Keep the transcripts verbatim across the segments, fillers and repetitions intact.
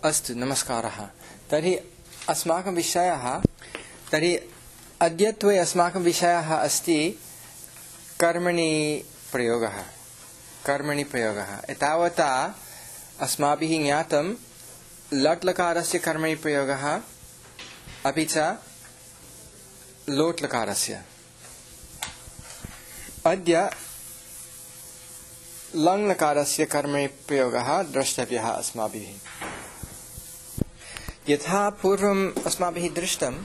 अस्तु, नमस्कारः। तर्हि अस्माकं विषयः तर्हि अद्यत्वे अस्माकं विषयः अस्ति कर्मणि प्रयोगः कर्मणि प्रयोगः एतावता अस्माभिः ज्ञातं लट् लकारस्य कर्मणि प्रयोगः अपि च लोट् लकारस्य। अद्य लङ् लकारस्य कर्मणि प्रयोगः द्रष्टव्यः अस्माभिः। यथा पूर्वम् अस्माभिः दृष्टं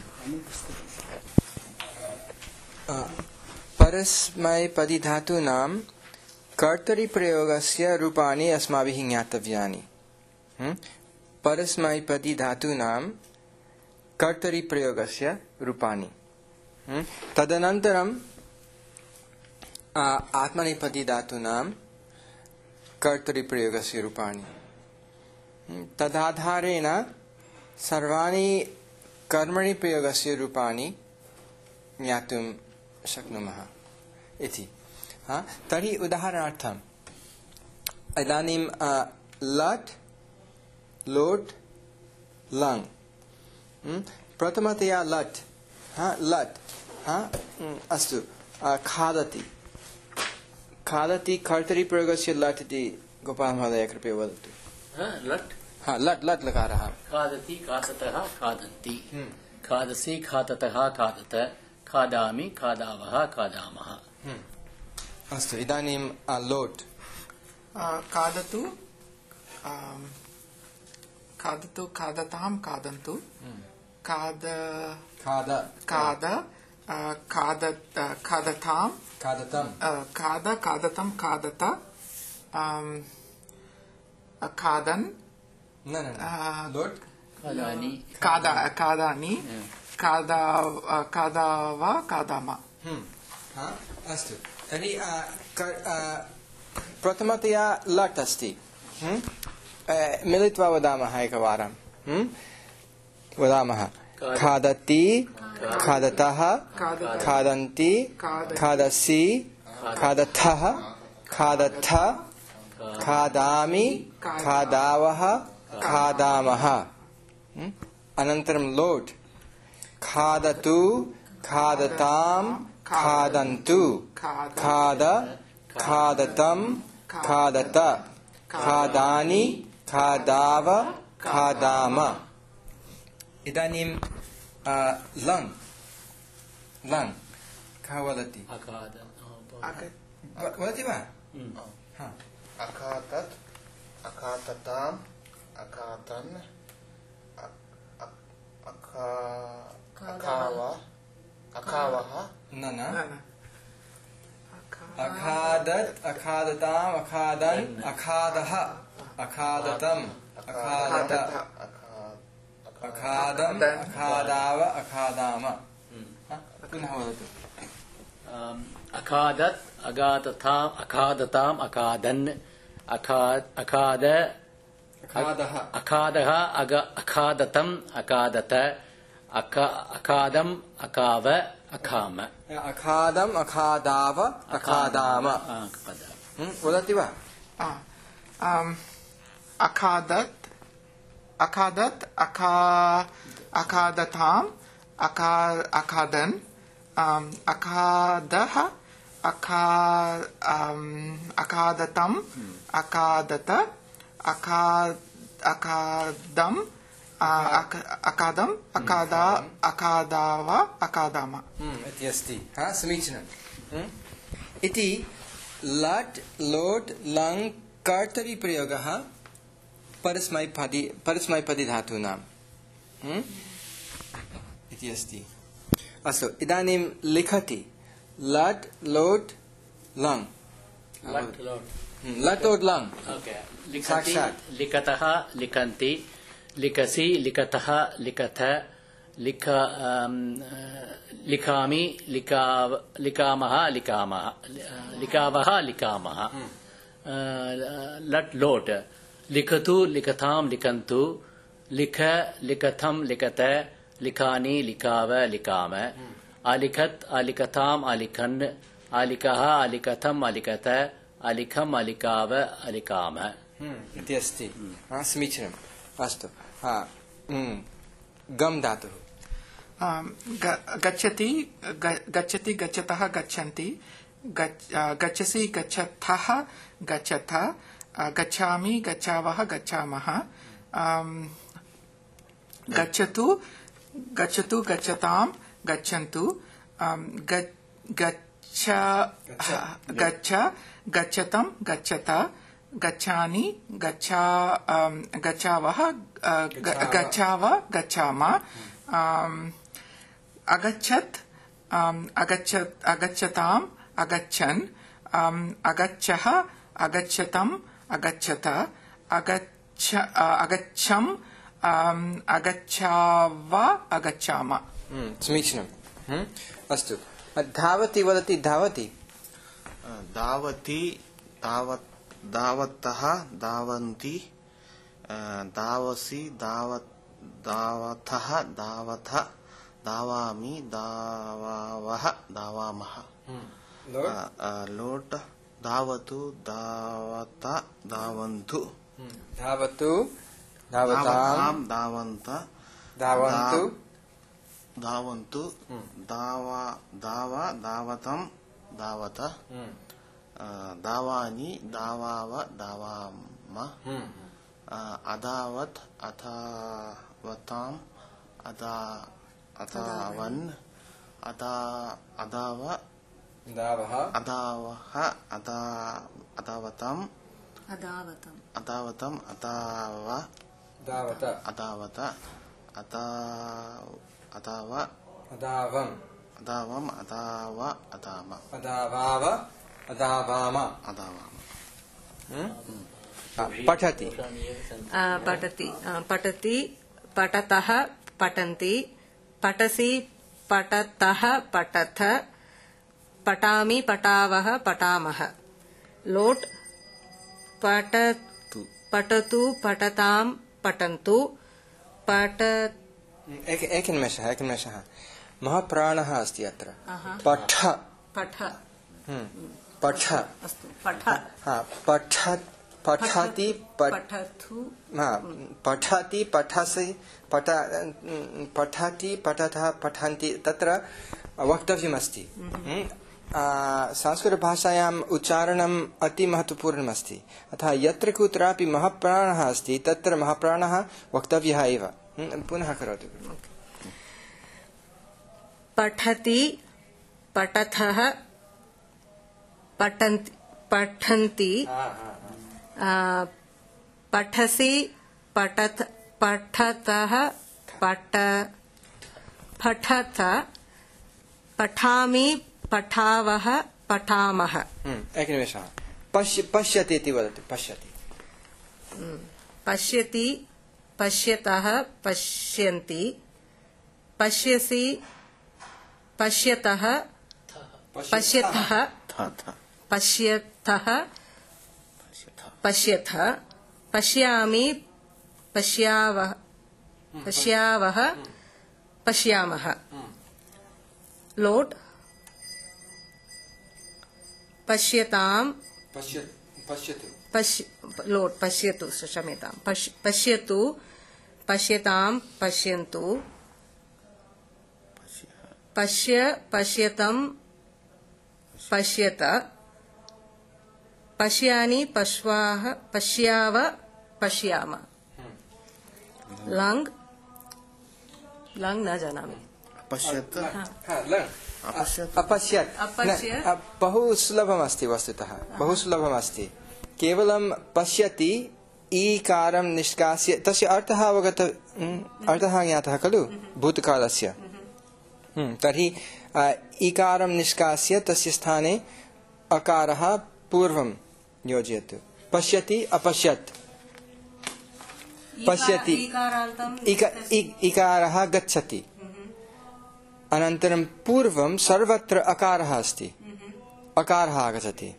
परस्मैपदी धातूनां कर्तरिप्रयोगस्य रूपाणि अस्माभिः ज्ञातव्यानि। परस्मैपदी धातूनां कर्तरिप्रयोगस्य रूपाणि। तदनन्तरं आत्मनेपदी धातूनां कर्तरिप्रयोगस्य रूपाणि। तदाधारेण सर्वाणि कर्मणि प्रयोगस्य रूपाणि ज्ञातुं शक्नुमः इति। हा, तर्हि उदाहरणार्थम् इदानीं लट् लोट् लङ्। प्रथमतया लट् हा लट् हा अस्तु। खादति खादति कर्तरि प्रयोगस्य लट् इति गोपाल महोदय कृपया वदतु। लट् हा लट् लट् लकारः। खादति खादतः खादन्ति खादसि खादतः खादत खादामि खादावः खादामः। अस्तु, इदानीं लोट् खादतु खादतु खादतां खादन्तु खाद खाद खाद खादत खादतां खादतं खाद खादतं खादत खादन् न न लोट् खादानि खादा खादानि खादा खादाव खादाम। अस्तु, तर्हि प्रथमतया लट् अस्ति। मिलित्वा वदामः एकवारं। वदामः खादति खादतः खादन्ति खादसि खादथः खादथ खादामि खादावः खादामः। अनन्तरं लोट् खादतु खादतां खादन्तु खाद खादतं खादत खादानि खादाव खादाम। इदानीं लङ् लङ् कः वदति? वदति वा? अखादत् अखादताम् अखादन् अखाव अखावः न न अखादत् अखादताम् अखादन् अखादः अखादतम् अखादत अखादम् अखादाव अखादाम। पुनः वदतु। अखादत् अगादताम् अखादताम् अखादन् अखाद अखाद अखादः अखादः अग अखादतम् अखादत अखादम् अखाव अखाम। अखादम् अखादाव अखादाम। वदति वा? अखादत् अखादत् अखा अखादताम् अखा अखादन् अखादः अखा अखादतम् अखादत अखा अखादम् अखादम् अखादा अखादाव अखादाम इति अस्ति। हा, समीचीनम्। इति लट् लोट् लङ् कर्तरि प्रयोगः परस्मैपदी परस्मैपदी धातूनाम् इति अस्ति। अस्तु, इदानीं लिखति लट् लोट् लङ्। लट् लोट् लट् लोट् लङ्। लिखति लिखतः लिखन्ति लिखसि लिखतः लिखथ लिख लिखामि लिखाव लिखामः लिखामः लिखावः लिखामः। लट् लोट् लिखतु लिखतां लिखन्तु लिख लिखथं लिखत लिखानि लिखाव लिखाम अलिखत् अलिखताम् अलिखन् अलिखः अलिखथम् अलिखत अलिखम् अलिखाव अलिखाम इति अस्ति। समीचीनम्। अस्तु हा गम धातुः गच्छति गच्छति गच्छतः गच्छन्ति गच्छसि गच्छथः गच्छथ गच्छामि गच्छावः गच्छामः गच्छतु गच्छतु गच्छतां गच्छन्तु गच्छ गच्छ गच्छतं गच्छत गच्छानि गच्छा गच्छावः गच्छाव गच्छाम अगच्छत् अगच्छत् अगच्छताम् अगच्छन् अगच्छः अगच्छतम् अगच्छत अगच्छ अगच्छम् अगच्छाव अगच्छाम समीचीनम् अस्तु धावति वदति धावति धावति धावत् धावतः धावन्ति धावसि धावत् धावतः धावथ धावामि धावावः धावामः लोट धावतु धावत धावन्तु धावतु धावतां धावन्त धावन्तु धावन्तु धावा धावा धावतं धावत धावानि धावाव धावाम अधावत् अधावताम् अधा अधावन् अधा अधाव धावः अधावः अधा अधावतम् अधावतम् अधावतम् अधाव धावत अधावत अधा अधाव अधावम् अधावम् अधाव अधाम अधावाव अधावाम अधावाम पठति पठति पठति पठतः पठन्ति पठसि पठतः पठथ पठामि पठावः पठामः लोट पठतु पठतु पठतां पठन्तु पठ एक एकनिमेषः एकनिमेषः महाप्राणः अस्ति अत्र पठ पठ पठ अस्तु पठ पठ पठति पठतु पठति पठसि पठ पठति पठतः पठन्ति तत्र वक्तव्यमस्ति संस्कृतभाषायाम् उच्चारणम् अति महत्वपूर्णमस्ति अतः यत्र कुत्रापि महाप्राणः अस्ति तत्र महाप्राणः वक्तव्यः एव पुनः करोतु पठति पठतः पठन्ति पठन्ति पठसि पठत पठतः पठ पठत पठामि पठावः पठामः एकनिमेषः पश्य पश्यति इति वदतु पश्यति पश्यति पश्यतः पश्यन्ति पश्यसि पश्यतः पश्यतः पश्यतः पश्यथ पश्यामि पश्यावः पश्यावः पश्यामः लोट पश्यतां पश्यतु पश्य लोट पश्यतु क्षम्यतां पश्यतु पश्यतां पश्यन्तु पश्य पश्यतं पश्यत पश्यानि पश्वाः पश्याव पश्याम लङ् लङ् न जानामि पश्यत् अपश्यत् बहु सुलभमस्ति वस्तुतः बहु सुलभमस्ति केवलं पश्यति ईकारं निष्कास्य तस्य अर्थः अवगत अर्थः ज्ञातः खलु भूतकालस्य तर्हि ईकारं निष्कास्य तस्य स्थाने अकारः पूर्वं योजयतु पश्यति अपश्यत् पश्यति इकारः गच्छति अनन्तरं पूर्वं सर्वत्र अकारः अस्ति अकारः आगच्छति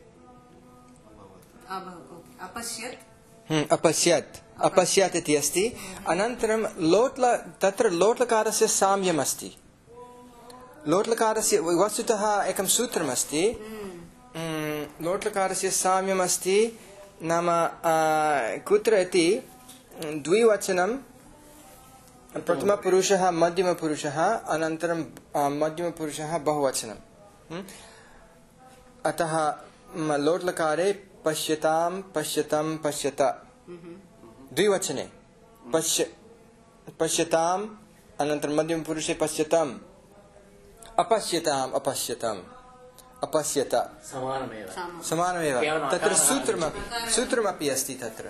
अपश्यत् अपश्यत् इति अस्ति अनन्तरं लोट्ल तत्र लोट्लकारस्य साम्यम् अस्ति लोट्लकारस्य वस्तुतः एकं सूत्रमस्ति लोट्लकारस्य साम्यम् अस्ति नाम कुत्र इति द्विवचनं प्रथमपुरुषः मध्यमपुरुषः अनन्तरं मध्यमपुरुषः बहुवचनं अतः लोट् लकारे पश्यतां पश्यतं पश्यत द्विवचने पश्य पश्यताम् अनन्तरं मध्यमपुरुषे पश्यतम् अपश्यताम् अपश्यतम् अपश्यत समानमेव समानमेव तत्र सूत्रमपि सूत्रमपि अस्ति तत्र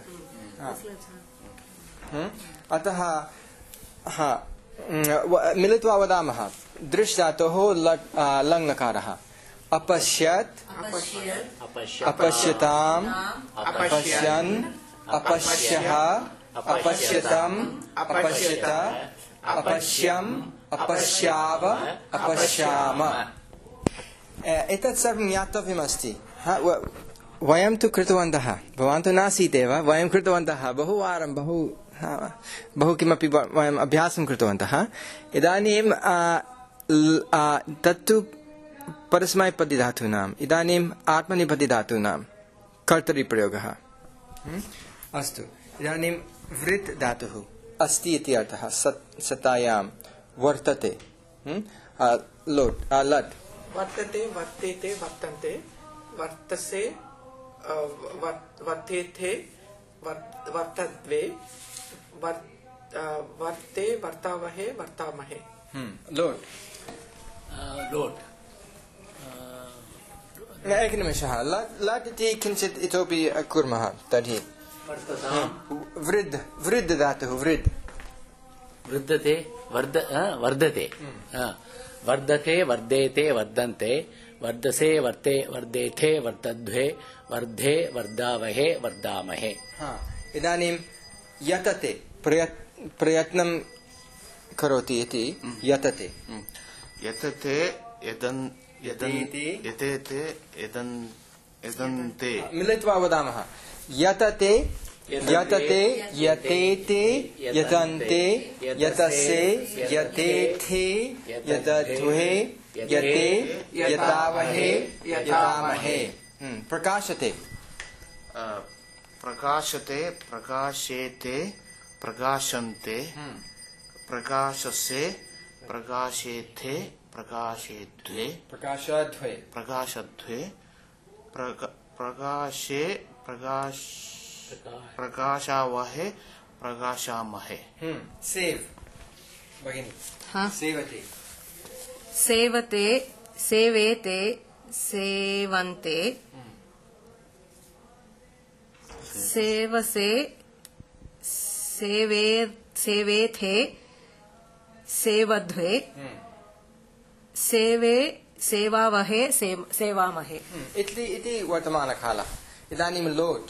अतः हा मिलित्वा वदामः दृश् धातोः लङ् लकारः अपश्यत् अपश्यताम् अपश्यन् अपश्यः अपश्यतम् अपश्यत अपश्यम् अपश्याव अपश्याम एतत् सर्वं ज्ञातव्यमस्ति वयं तु कृतवन्तः भवान् तु नासीदेव वयं कृतवन्तः बहुवारं बहु बहु किमपि वयम् अभ्यासं कृतवन्तः इदानीं तत्तु परस्मैपदिधातूनाम् इदानीम् आत्मनेपदिधातूनां कर्तरिप्रयोगः अस्तु इदानीं वृत् धातुः अस्ति इति अर्थः सतायां वर्तते लोट् लट् वर्तते वर्तेते वर्तन्ते वर्तसे वर्तेथे वर्तद्वे वर्ते वर्तावहे वर्तामहे लोट् लोट् एकनिमेषः लट् इति किञ्चित् इतोपि कुर्मः तर्हि वृद्ध वृद्ध धातुः वृद्ध वृद्धते वर्ध वर्धते वर्धते वर्धेते वर्धन्ते वर्धसे वर्ते वर्धेथे वर्धद्वे वर्धे वर्धावहे वर्धामहे इदानीं यतते प्रयत्नं करोति इति यतते यतते यदन् यदन्ति यतेते यदन् यदन्ते मिलित्वा वदामः यतते यतते यतेते यतन्ते यतसे यतेथे यतध्वे यते यतावहे यतामहे प्रकाशते प्रकाशते प्रकाशेते प्रकाशन्ते प्रकाशसे प्रकाशेथे प्रकाशेध्वे प्रकाशध्वे प्रकाशध्वे प्रकाशे प्रकाश प्रकाशावहे प्रकाशामहे सेव भगिनी सेवते सेवते सेवेते सेवन्ते सेवसे सेवे सेवेथे सेवध्वे सेवे सेवावहे सेवामहे इति इति वर्तमानकालः इदानीं लोट्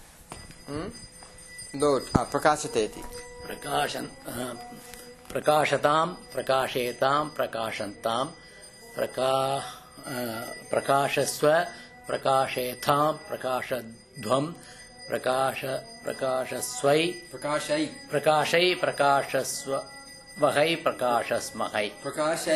लोट् प्रकाशते इति प्रकाशन् प्रकाशतां प्रकाशेतां प्रकाशन्तां प्रका प्रकाशस्व प्रकाशेथां प्रकाशध्वं प्रकाश प्रकाशस्वै प्रकाशै प्रकाशै प्रकाशस्व वहै प्रकाशस्महै प्रकाशै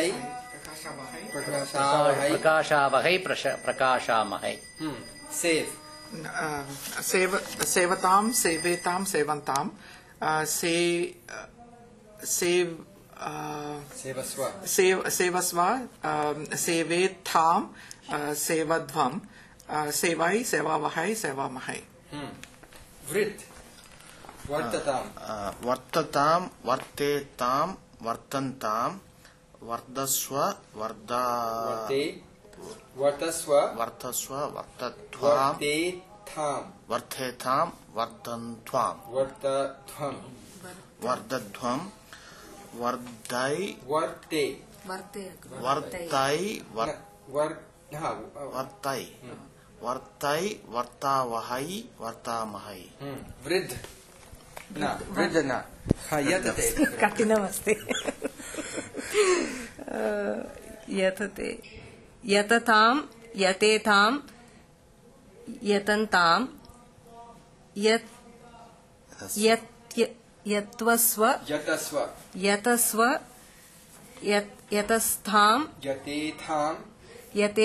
प्रकाशावहै प्रकाशामहै सेव सेव सेवतां सेवेतां सेवन्तां से सेव सेवस्व सेव सेवस्व सेवेत्थां सेवध्वं सेवै सेवावहै सेवामहै वृत् वर्ततां वर्ततां वर्तेतां वर्तन्तां वर्धस्व वर्धा वर्तस्व वर्धस्व वर्तध्वां वर्तेथां वर्धेथां वर्धन्त्वां वर्तध्वं वर्धध्वं वर्धै वर्ते वर्तै वर्तै वर्तै वर्तावहै वर्तामहै वृद्ध न वृद्ध न यतते कठिनमस्ति यतते यततां यतेतां यतन्तां यत् यत् यत्वस्व यतस्व यतस्व यत् यतस्थां यतेथां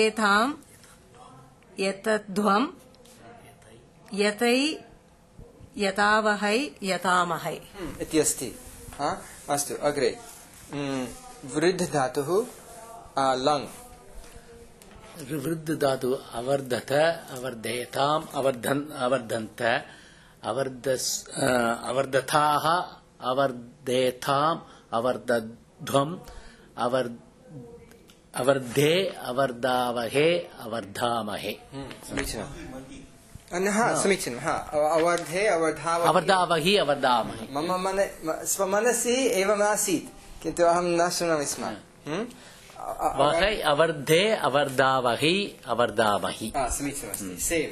यतेथां यतध्वं यतै यतावहै यतामहै इति अस्ति। हा अस्तु अग्रे वृद्ध धातुः लङ् वृद्ध धातु अवर्धत अवर्धयताम् अवर्धन् अवर्धन्त अवर्धस् अवर्धताः अवर्धेताम् अवर्धध्वम् अवर् अवर्धे अवर्धावहे अवर्धामहे। समीचीनम्। अन्यः समीचीनं। हा अवर्धे अवर्धावहे अवर्धावहि अवर्धामहे। मम मन स्वमनसि एवम् आसीत् किन्तु अहं न शृणोमि स्म। वहै अवर्धे अवर्धावहि अवर्धामहि। समीचीनमस्ति। सेव्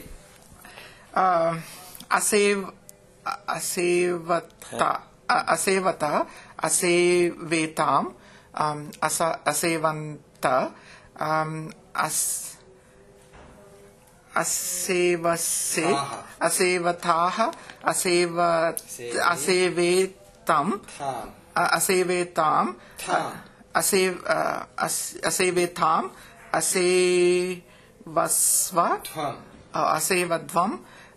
असेव असेवता असेवत असेवेताम् अस असेवन्त अस् असेवसे असेवथाः असेव असेवेतम् असेवेताम् असेव असेवेताम् असेवस्व असेवध्वम्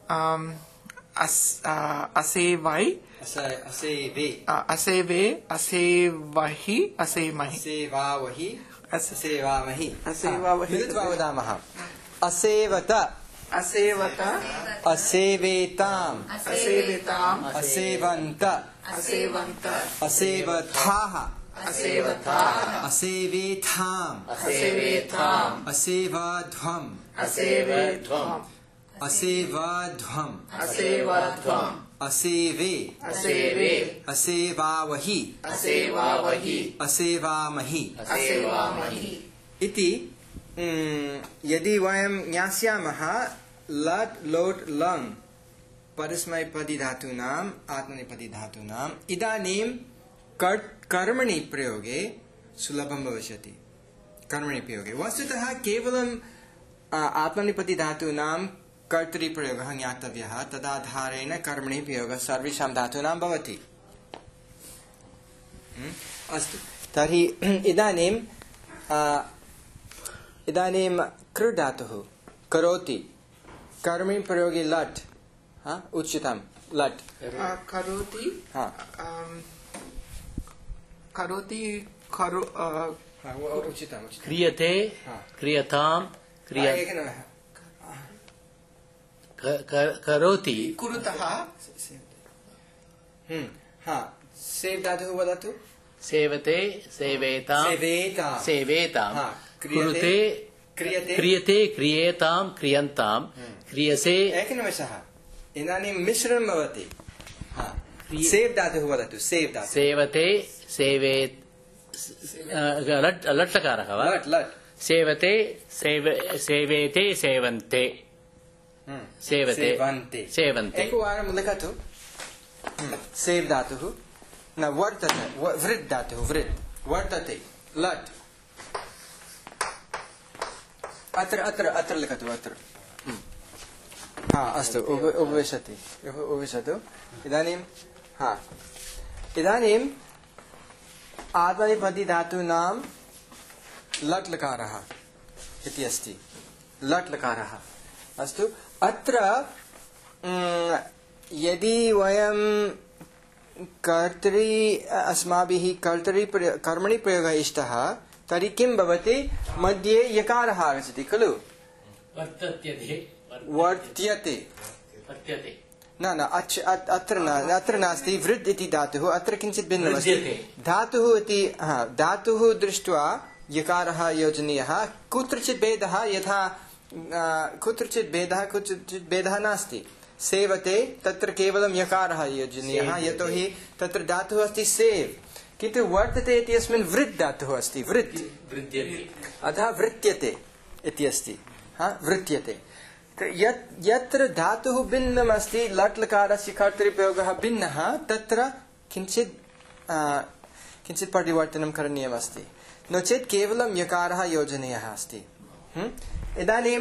असेवै असेवे असेवे असेवहि असेमहि असेवावहि असेवामहि असेवावहि मिलित्वा वदामः। असेवत असेवत असेवेताम् असेवेताम् असेवन्त असेवन्त असेवथाः असेवथाः असेवेथाम् असेवेथाम् असेवाध्वम् असेवेध्वम् असेवाध्वम् असेवध्वम् असेवे असेवे असेवावहि असेवावहि असेवामहि असेवामहि इति यदि वयं ज्ञास्यामः लट् लोट् लङ् परस्मैपदी धातूनाम् आत्मनेपदी धातूनाम् इदानीं कर्मणि प्रयोगे सुलभं भविष्यति। कर्मणि प्रयोगे वस्तुतः केवलं आत्मनेपदी धातूनां कर्तरि प्रयोगः ज्ञातव्यः, तदाधारेण कर्मणि प्रयोगः सर्वेषां धातूनां भवति। अस्तु तर्हि इदानीं इदानीं कृ धातुः करोति कर्मणि प्रयोगे लट् उच्यतां लट् करोति करोति करो उचितम् क्रियते क्रियतां क्रिय करोति कुरुतः सेव् धातुः वदतु। सेवते सेवेतां सेवेतां सेवेतां कुरुते क्रियते क्रियते क्रियेतां क्रियन्तां क्रियसे। एकनिमेषः इदानीं मिश्रणं भवति। सेव् धातुः वदतु। सेव् धातुः सेवते सेवे लट् लट्लकारः वा लट् लट् सेवते सेवेते सेवन्ते सेवते सेवन्ते सेवन्ते। एकवारं लिखतु। सेव् धातुः न वर्तते वृद् धातुः वृद् वर्तते लट् अत्र अत्र अत्र लिखतु अत्र। हा अस्तु उपविशति उपविशतु। इदानीं हा इदानीम् आत्मनेपदी धातूनां लट् लकारः इति अस्ति। लट् लकारः अस्तु। अत्र यदि वयं कर्तरि अस्माभिः कर्तरि कर्मणि प्रयोगः इष्टः तर्हि किं भवति मध्ये यकारः आगच्छति खलु। वर्त्यते न न अत्र न अत्र नास्ति वृद् इति धातुः अत्र किञ्चित् भिन्नमस्ति। धातुः इति धातुः दृष्ट्वा यकारः योजनीयः। कुत्रचित् भेदः यथा कुत्रचित् भेदः कुत्रचित् भेदः नास्ति। सेवते तत्र केवलं यकारः योजनीयः यतोहि तत्र धातुः अस्ति सेव्, किन्तु वर्तते इत्यस्मिन् वृद् धातुः अस्ति वृद् अतः वृत्यते इति अस्ति। वृत्यते यत्र धातुः भिन्नम् अस्ति लट् लकारस्य कर्तरिप्रयोगः भिन्नः तत्र किञ्चित् किञ्चित् परिवर्तनं करणीयमस्ति, नो चेत् केवलं यकारः योजनीयः अस्ति। इदानीं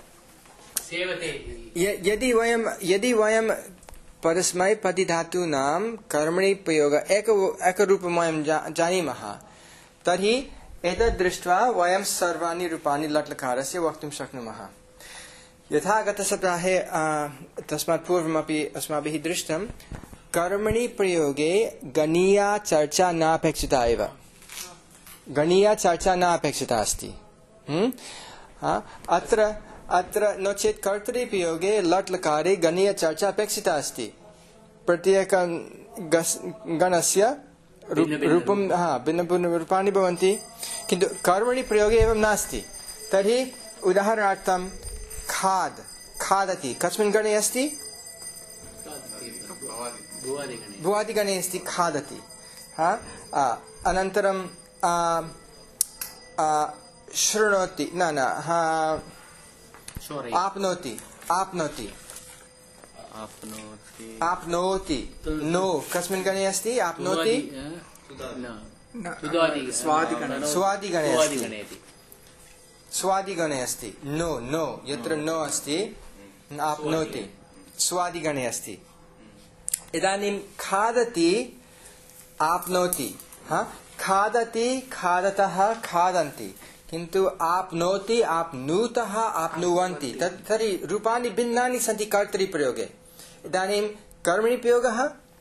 यदि वयं यदि वयं परस्मैपदी धातूनां कर्मणि प्रयोगः एक एकरूपं वयं जानीमः तर्हि एतद् दृष्ट्वा वयं सर्वाणि रूपाणि लट् लकारस्य वक्तुं शक्नुमः। यथा गतसप्ताहे तस्मात् पूर्वमपि अस्माभिः दृष्टं कर्मणि प्रयोगे गणीया चर्चा नापेक्षिता एव गणीया चर्चा नापेक्षिता अस्ति अत्र अत्र नो चेत् कर्तरिप्रयोगे लट् लकारे गणीय चर्चा अपेक्षिता अस्ति प्रत्येक गणस्य रूपं हा भिन्न भिन्न रूपाणि भवन्ति किन्तु कर्मणि प्रयोगे एवं नास्ति तर्हि उदाहरणार्थं खाद् खादति कस्मिन् गणे अस्ति भुवादिगणे अस्ति खादति हा अनन्तरं शृणोति न न हा आप्नोति आप्नोति आप्नोति नो कस्मिन् गणे अस्ति आप्नोति स्वादिगणे अस्ति स्वादिगणे अस्ति नो नो यत्र नो अस्ति आप्नोति स्वादिगणे अस्ति इदानीं खादति आप्नोति हा खादति खादतः खादन्ति किन्तु आप्नोति आप्नुतः आप्नुवन्ति तर्हि रूपाणि भिन्नानि सन्ति कर्तरिप्रयोगे इदानीं कर्मणि प्रयोगः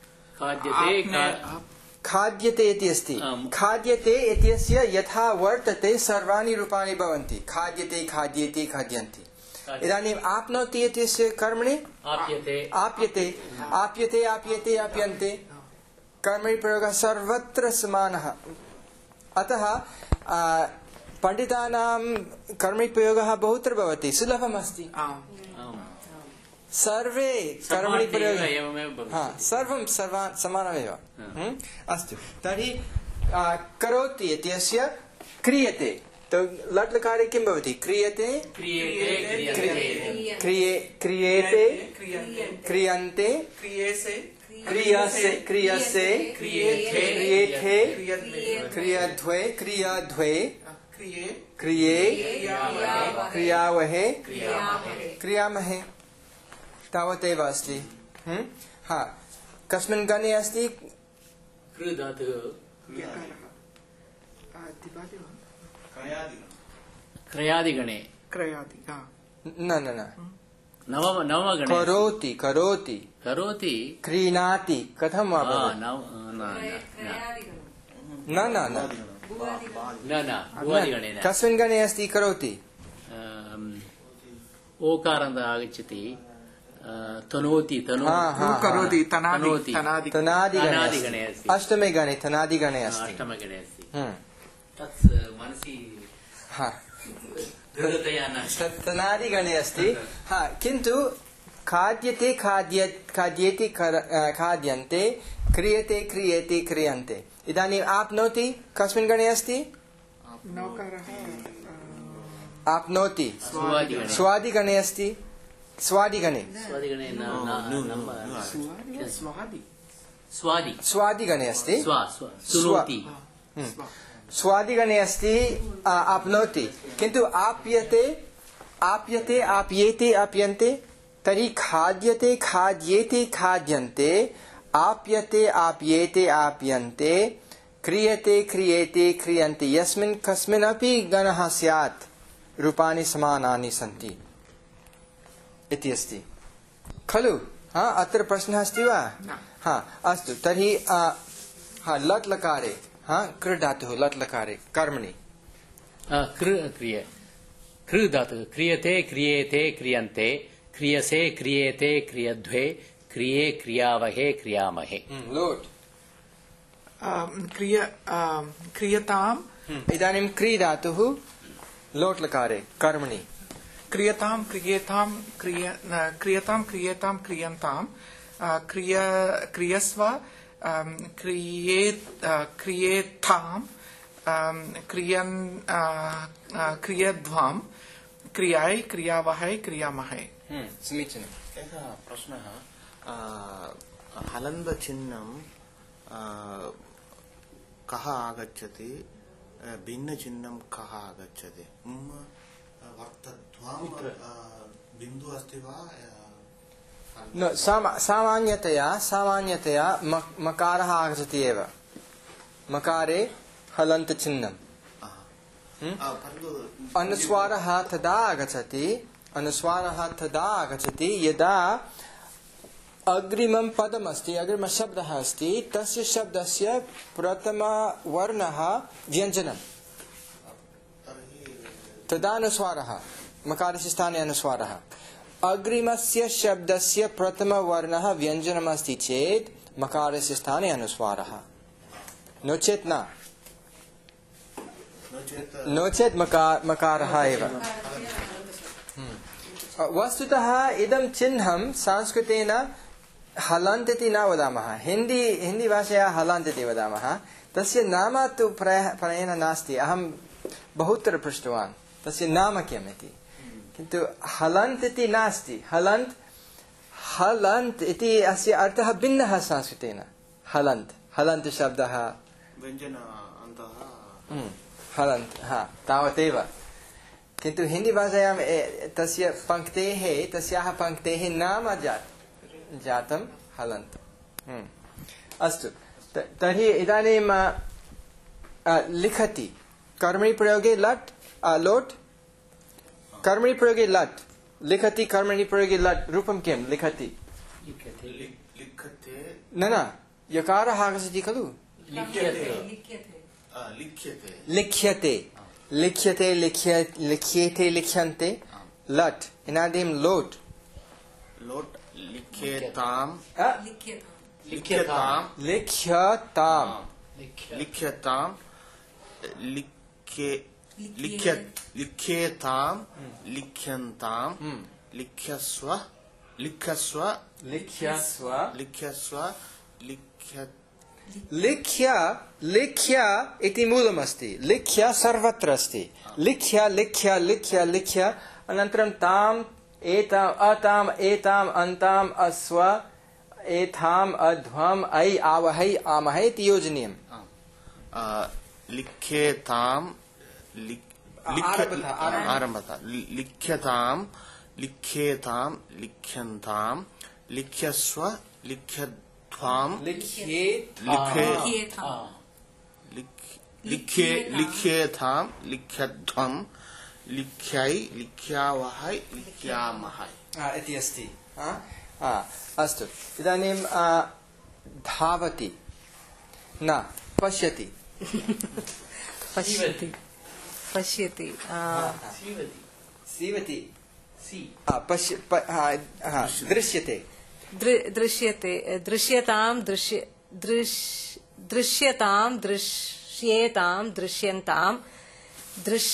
खाद्यते इति अस्ति खाद्यते इत्यस्य यथा वर्तते सर्वाणि रूपाणि भवन्ति खाद्यते खाद्येते खाद्यन्ति इदानीम् आप्नोति इत्यस्य कर्मणि आप्यते आप्यते आप्यते आप्यते आप्यन्ते कर्मणि प्रयोगः सर्वत्र समानः अतः पण्डितानां कर्मणि प्रयोगः बहुत्र भवति सुलभम् अस्ति सर्वे कर्मणि प्रयोगः हा सर्वं सर्वा समानमेव अस्तु तर्हि करोति इत्यस्य क्रियते तो लट् लकारे किं भवति क्रियते क्रियेते क्रियन्ते क्रियसे क्रियसे क्रियेथे क्रियध्वे क्रियाध्वे क्रिये क्रियावहे क्रियामहे तावदेव अस्ति हा कस्मिन् गणे अस्ति क्रयादिगणे न न न नवम नवमगणे करोति करोति करोति क्रीणाति कथं वा न न न कस्मिन् गणे अस्ति करोति ओकारान्त आगच्छति तनोति करोति तनादि तनादिगणे अस्ति अष्टमे गणे तनादिगणे अस्ति अष्टमगणे अस्ति तत् मनसि हा तनादिगणे अस्ति हा किन्तु खाद्यते खाद्य खाद्येति खाद्यन्ते क्रियते क्रियेते क्रियन्ते इदानीम् आप्नोति कस्मिन् गणे अस्ति आप्नोति स्वादिगणे अस्ति स्वादिगणे स्वादिगणे अस्ति स्वादिगणे अस्ति आप्नोति किन्तु आप्यते आप्यते आप्येते आप्यन्ते तर्हि खाद्यते खाद्येते खाद्यन्ते आप्यते आप्येते आप्यन्ते क्रियते क्रियेते क्रियन्ते यस्मिन् कस्मिन्नपि गणः स्यात् रूपाणि समानानि सन्ति इति अस्ति खलु हा अत्र प्रश्नः अस्ति वा हा अस्तु तर्हि हा लट् लकारे हा कृ धातुः लट् लकारे कर्मणि कृ क्रिय कृ धातुः क्रियते क्रियेते क्रियन्ते क्रियसे क्रियेते क्रियध्वे क्रिये क्रियावहे क्रियामहे लोट् क्रिय क्रियताम् इदानीं क्रि धातुः लोट् लकारे कर्मणि क्रियतां क्रियेतां क्रिय क्रियतां क्रियेतां क्रियन्तां क्रिय क्रियस्व क्रियेत् क्रियेथां क्रियन् क्रियध्वां क्रियाय क्रियावहै क्रियामहे समीचीनम् एकः प्रश्नः हलन्तचिह्नं कः आगच्छति भिन्नचिह्नं कः आगच्छति बिन्दु अस्ति वा न सामान्यतया सामान्यतया मकारः आगच्छति एव मकारे हलन्तचिह्नम् अनुस्वारः तदा आगच्छति अनुस्वारः तदा आगच्छति यदा अग्रिमं पदमस्ति, अग्रिमशब्दः अस्ति, तस्य शब्दस्य प्रथमवर्णः व्यञ्जनं, तदा अनुस्वारः, मकारस्य स्थाने अनुस्वारः। अग्रिमस्य शब्दस्य प्रथमवर्णः व्यञ्जनमस्ति चेत् मकारस्य स्थाने अनुस्वारः, नो चेत् न, नो चेत् मकार मकारः एव। वस्तुतः इदं चिह्नं संस्कृतेन हलन्त इति न वदामः, हिन्दी हिन्दीभाषया हलन्त इति वदामः। तस्य नाम तु प्रायेण नास्ति, अहं बहुत्र पृष्टवान् तस्य नाम किम् इति, किन्तु हलन्त इति नास्ति। हलन्त हलन्त इति अस्य अर्थः भिन्नः संस्कृतेन। हलन्त हलन्त शब्दः हलन्त, हा तावदेव, किन्तु हिन्दीभाषायां तस्य पङ्क्तेः तस्याः पङ्क्तेः नाम जात जातं हलन्त। अस्तु, तर्हि इदानीं लिखति कर्मणि प्रयोगे लट् लोट्, कर्मणि प्रयोगे लट्, लिखति कर्मणि प्रयोगे लट् रूपं किं? लिखति न न यकारः आगच्छति खलु, लिख्यते लिख्यते लिख्येते लिख्यन्ते, लट् इदानीं लोट् लोट् लिख्येताम् लिख्यताम् लिख्यताम् लिख्यताम् लिख्ये लिख्येताम् लिख्यन्ताम् लिख्यस्व लिख्यस्व लिख्यस्व लिख्यस्व लिख्य लिख्य लिख्य इति मूलमस्ति, लिख्य सर्वत्र अस्ति, लिख्य लिख्य लिख्य लिख्य अनन्तरं ताम् एताम् अताम् एताम् अन्ताम् अस्व एताम् अध्वम् ऐ आवहै आमहै इति योजनीयम्। लिख्येताम् आरम्भतः लिख्यताम् लिख्येताम् लिख्यन्ताम् लिख्यस्व लिख्यध्वाम् लिख्ये लिख्येताम् लिख्यध्वम् लिख्यै लिख्यावहै लिख्यामहै इति अस्ति। अस्तु, इदानीं धावति न पश्यति पश्यति पश्यति सीवति पश्य दृश्यते दृश्यते दृश्यतां दृश्य दृश्यतां दृश्येतां दृश्यन्तां दृश्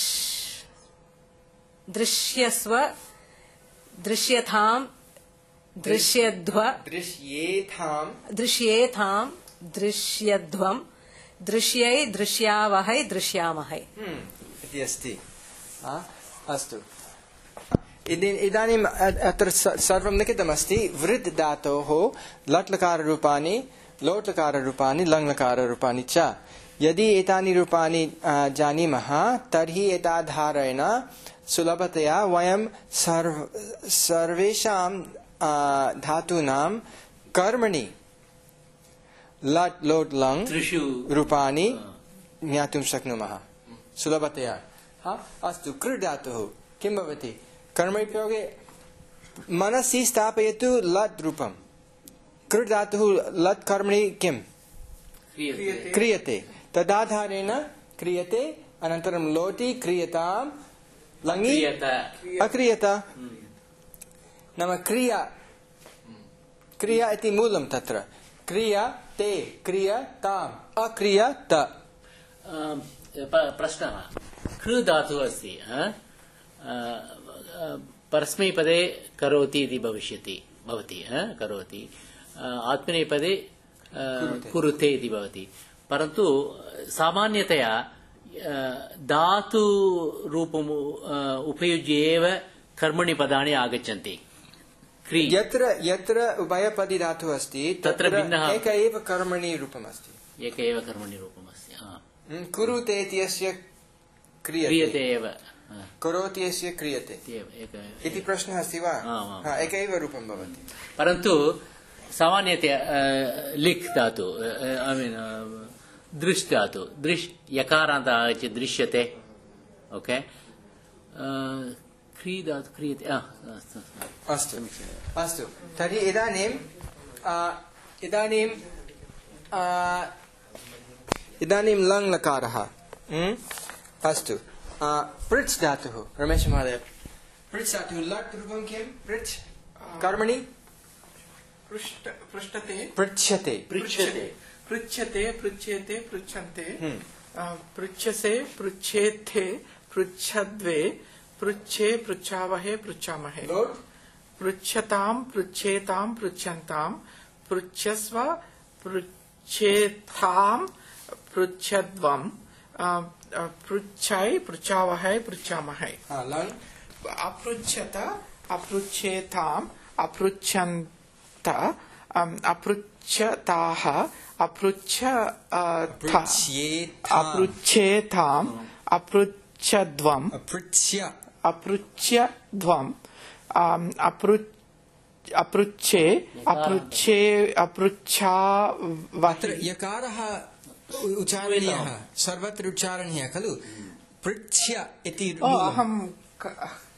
दृश्यस्व दृश्यतां दृश्यध्व दृश्येतां दृश्येतां दृश्यध्वं दृश्यै दृश्यावहै दृश्यामहै इति अस्ति। अस्तु, इदानीम् अत्र सर्वं लिखितमस्ति। वृद् धातोः लट् लकाररूपाणि लोट् लकाररूपाणि लङ् लकाररूपाणि च। यदि एतानि रूपाणि जानीमः तर्हि एताधारेण सुलभतया वयं सर्व सर्वेषां धातूनां कर्मणि लट् लोट् लङ् रूपाणि ज्ञातुं शक्नुमः सुलभतया। अस्तु, कृ धातुः किं भवति? कर्मणि प्रयोगे मनसि स्थापयतु लट् रूपं। कृ धातुः लट् कर्मणि किं क्रियते, तदाधारेण क्रियते, अनन्तरं लोटि क्रियतां लङि अक्रियत, नाम क्रिया क्रिया इति मूलं तत्र। क्रिया ते क्रियताम् अक्रियत। प्रश्नः, कृ धातुः अस्ति, परस्मैपदे करोति इति भविष्यति भवति, करोति, आत्मनेपदे कुरुते इति भवति, परन्तु सामान्यतया धातु रूपम् उपयुज्य एव कर्मणि पदानि आगच्छन्ति। यत्र यत्र उभयपदी धातुः अस्ति तत्र भिन्नः एक एव कर्मणि रूपम् अस्ति, एक एव कर्मणि रूपम् अस्ति। कुरुते इत्यस्य क्रियते एव, करोति इत्यस्य क्रियते इति प्रश्नः अस्ति वा? एक एव रूपं भवति, परन्तु सामान्यतया लिख् धातु, ऐ मीन् दृश् धातु, दृश् यकारान्त आगच्छति दृश्यते, ओके, क्री धातु क्रियते आ, अस्तु अस्तु अस्तु तर्हि इदानीं आ, इदानीं आ, इदानीं लङ् लकारः हम्म? अस्तु आ, पृच् धातुः रमेश महोदय पृच् धातुः लट् रूपं किं पृच् कर्मणि पृष्ठ पृष्ठते पृच्छते पृच्छते पृच्छते पृच्छेते पृच्छन्ते हम्म। अ, पृच्छसे पृच्छेथे पृच्छद्वे पृच्छे पृच्छावहे पृच्छामहे लोट् पृच्छतां पृच्छेतां पृच्छन्तां पृच्छस्व पृच्छेथां पृच्छध्वं अ, अ, पृच्छै पृच्छावहै पृच्छामहे हाँ, लङ् अपृच्छत अपृच्छेताम् अपृच्छन्त अम्, अपृच्छताः अपृच्छ अ, था- पृच्छ्येथाम् अपृच्छेताम् अपृच्छध्वम् अपृच्छ्य अपृच्छध्वम् अम्, अपृ- अपृच्छे अपृच्छे अत्र अपृच्छावहि यकारः उ- उच्चारणीयः सर्वत्र उच्चारणीयः खलु पृच्छ्य इति ओ, अहं क-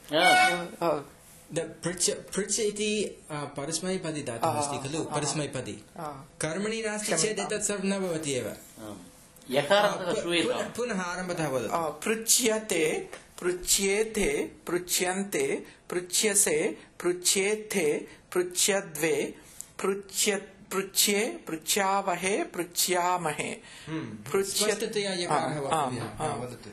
आ, अ, द पृच्छ पृच्छ इति अ, परस्मैपदी धातुः अस्ति खलु परस्मैपदी आ, कर्मणि नास्ति चेत् एतत् सर्वं न भवति एव आम्। यकारन्तः पु- श्रूयते पुनः- पुनः आरम्भतः वदतु अ, पृच्छ्यते पृच्छ्येथे पृच्छ्यन्ते पृच्छ्यसे पृच्छ्येथे पृच्छ्यद्वे पृच्छ्य पृच्छ्ये पृच्छावहे पृच्छ्यामहे पृच्छ्य स्पष्टतया यकारः आम्, वक्तव्यः आम्, हा, आम्। वदतु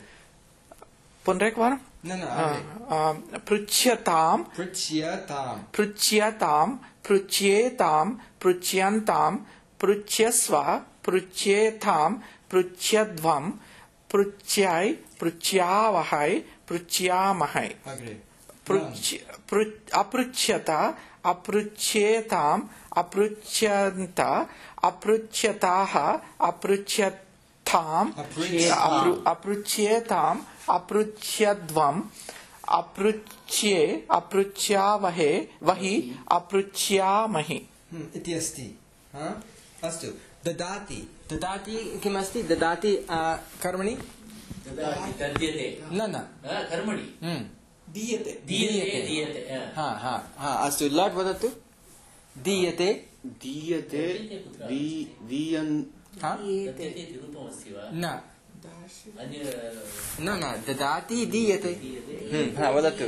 पुनरेकवारं न न आ, अग्रे। आ, पृच्छ्यतां पृच्छ्यताम् पृच्छ्यतां पृच्छ्येतां पृच्छ्यन्तां पृच्छ्यस्व पृच्छ्येथां पृच्छ्यध्वं पृच्छ्यै पृच्छ्यावहै पृच्छ्यामहै अग्रे पृच्छ पृ- अपृच्छ्यत अपृच्छ्येताम् अपृच्छ्यन्त अपृच्छ्यताः अपृच्छ्यथाम् अपृच्छ्येताम्। अपृ- अपृच्छ्येताम् अपृच्छ्यध्वम् अपृच्छ्ये अपृच्छ्यावहे वहि अपृच्छ्यामहि हम्म, इति अस्ति हा? अस्तु ददाति ददाति किमस्ति ददाति अ, कर्मणि ददाति दद्यते न न आ, कर्मणि हम्म, दीयते दीयते दीयते आ। हा हा हा अस्तु लट् वदतु दीयते दीयते दी- दीयन् हा दद्यते इति रूपमस्ति वा न अन्य न न ददाति दीयते दीयते हम्म, हा वदतु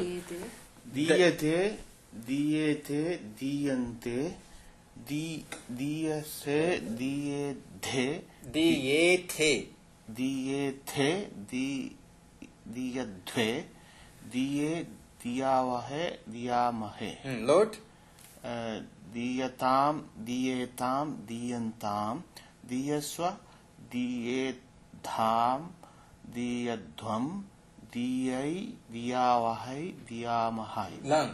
दीयते दीयेते दीयन्ते दी- दीयसे दीयेधे दीयेथे दीयेथे दी- दीयध्वे दीये दियावहे दियामहे हम्म, लोट् अ, दीयतां दीयेतां दीयन्तां दीयस्व दीयेधां दीयध्वं दीयै दियावहै दियामहै लङ्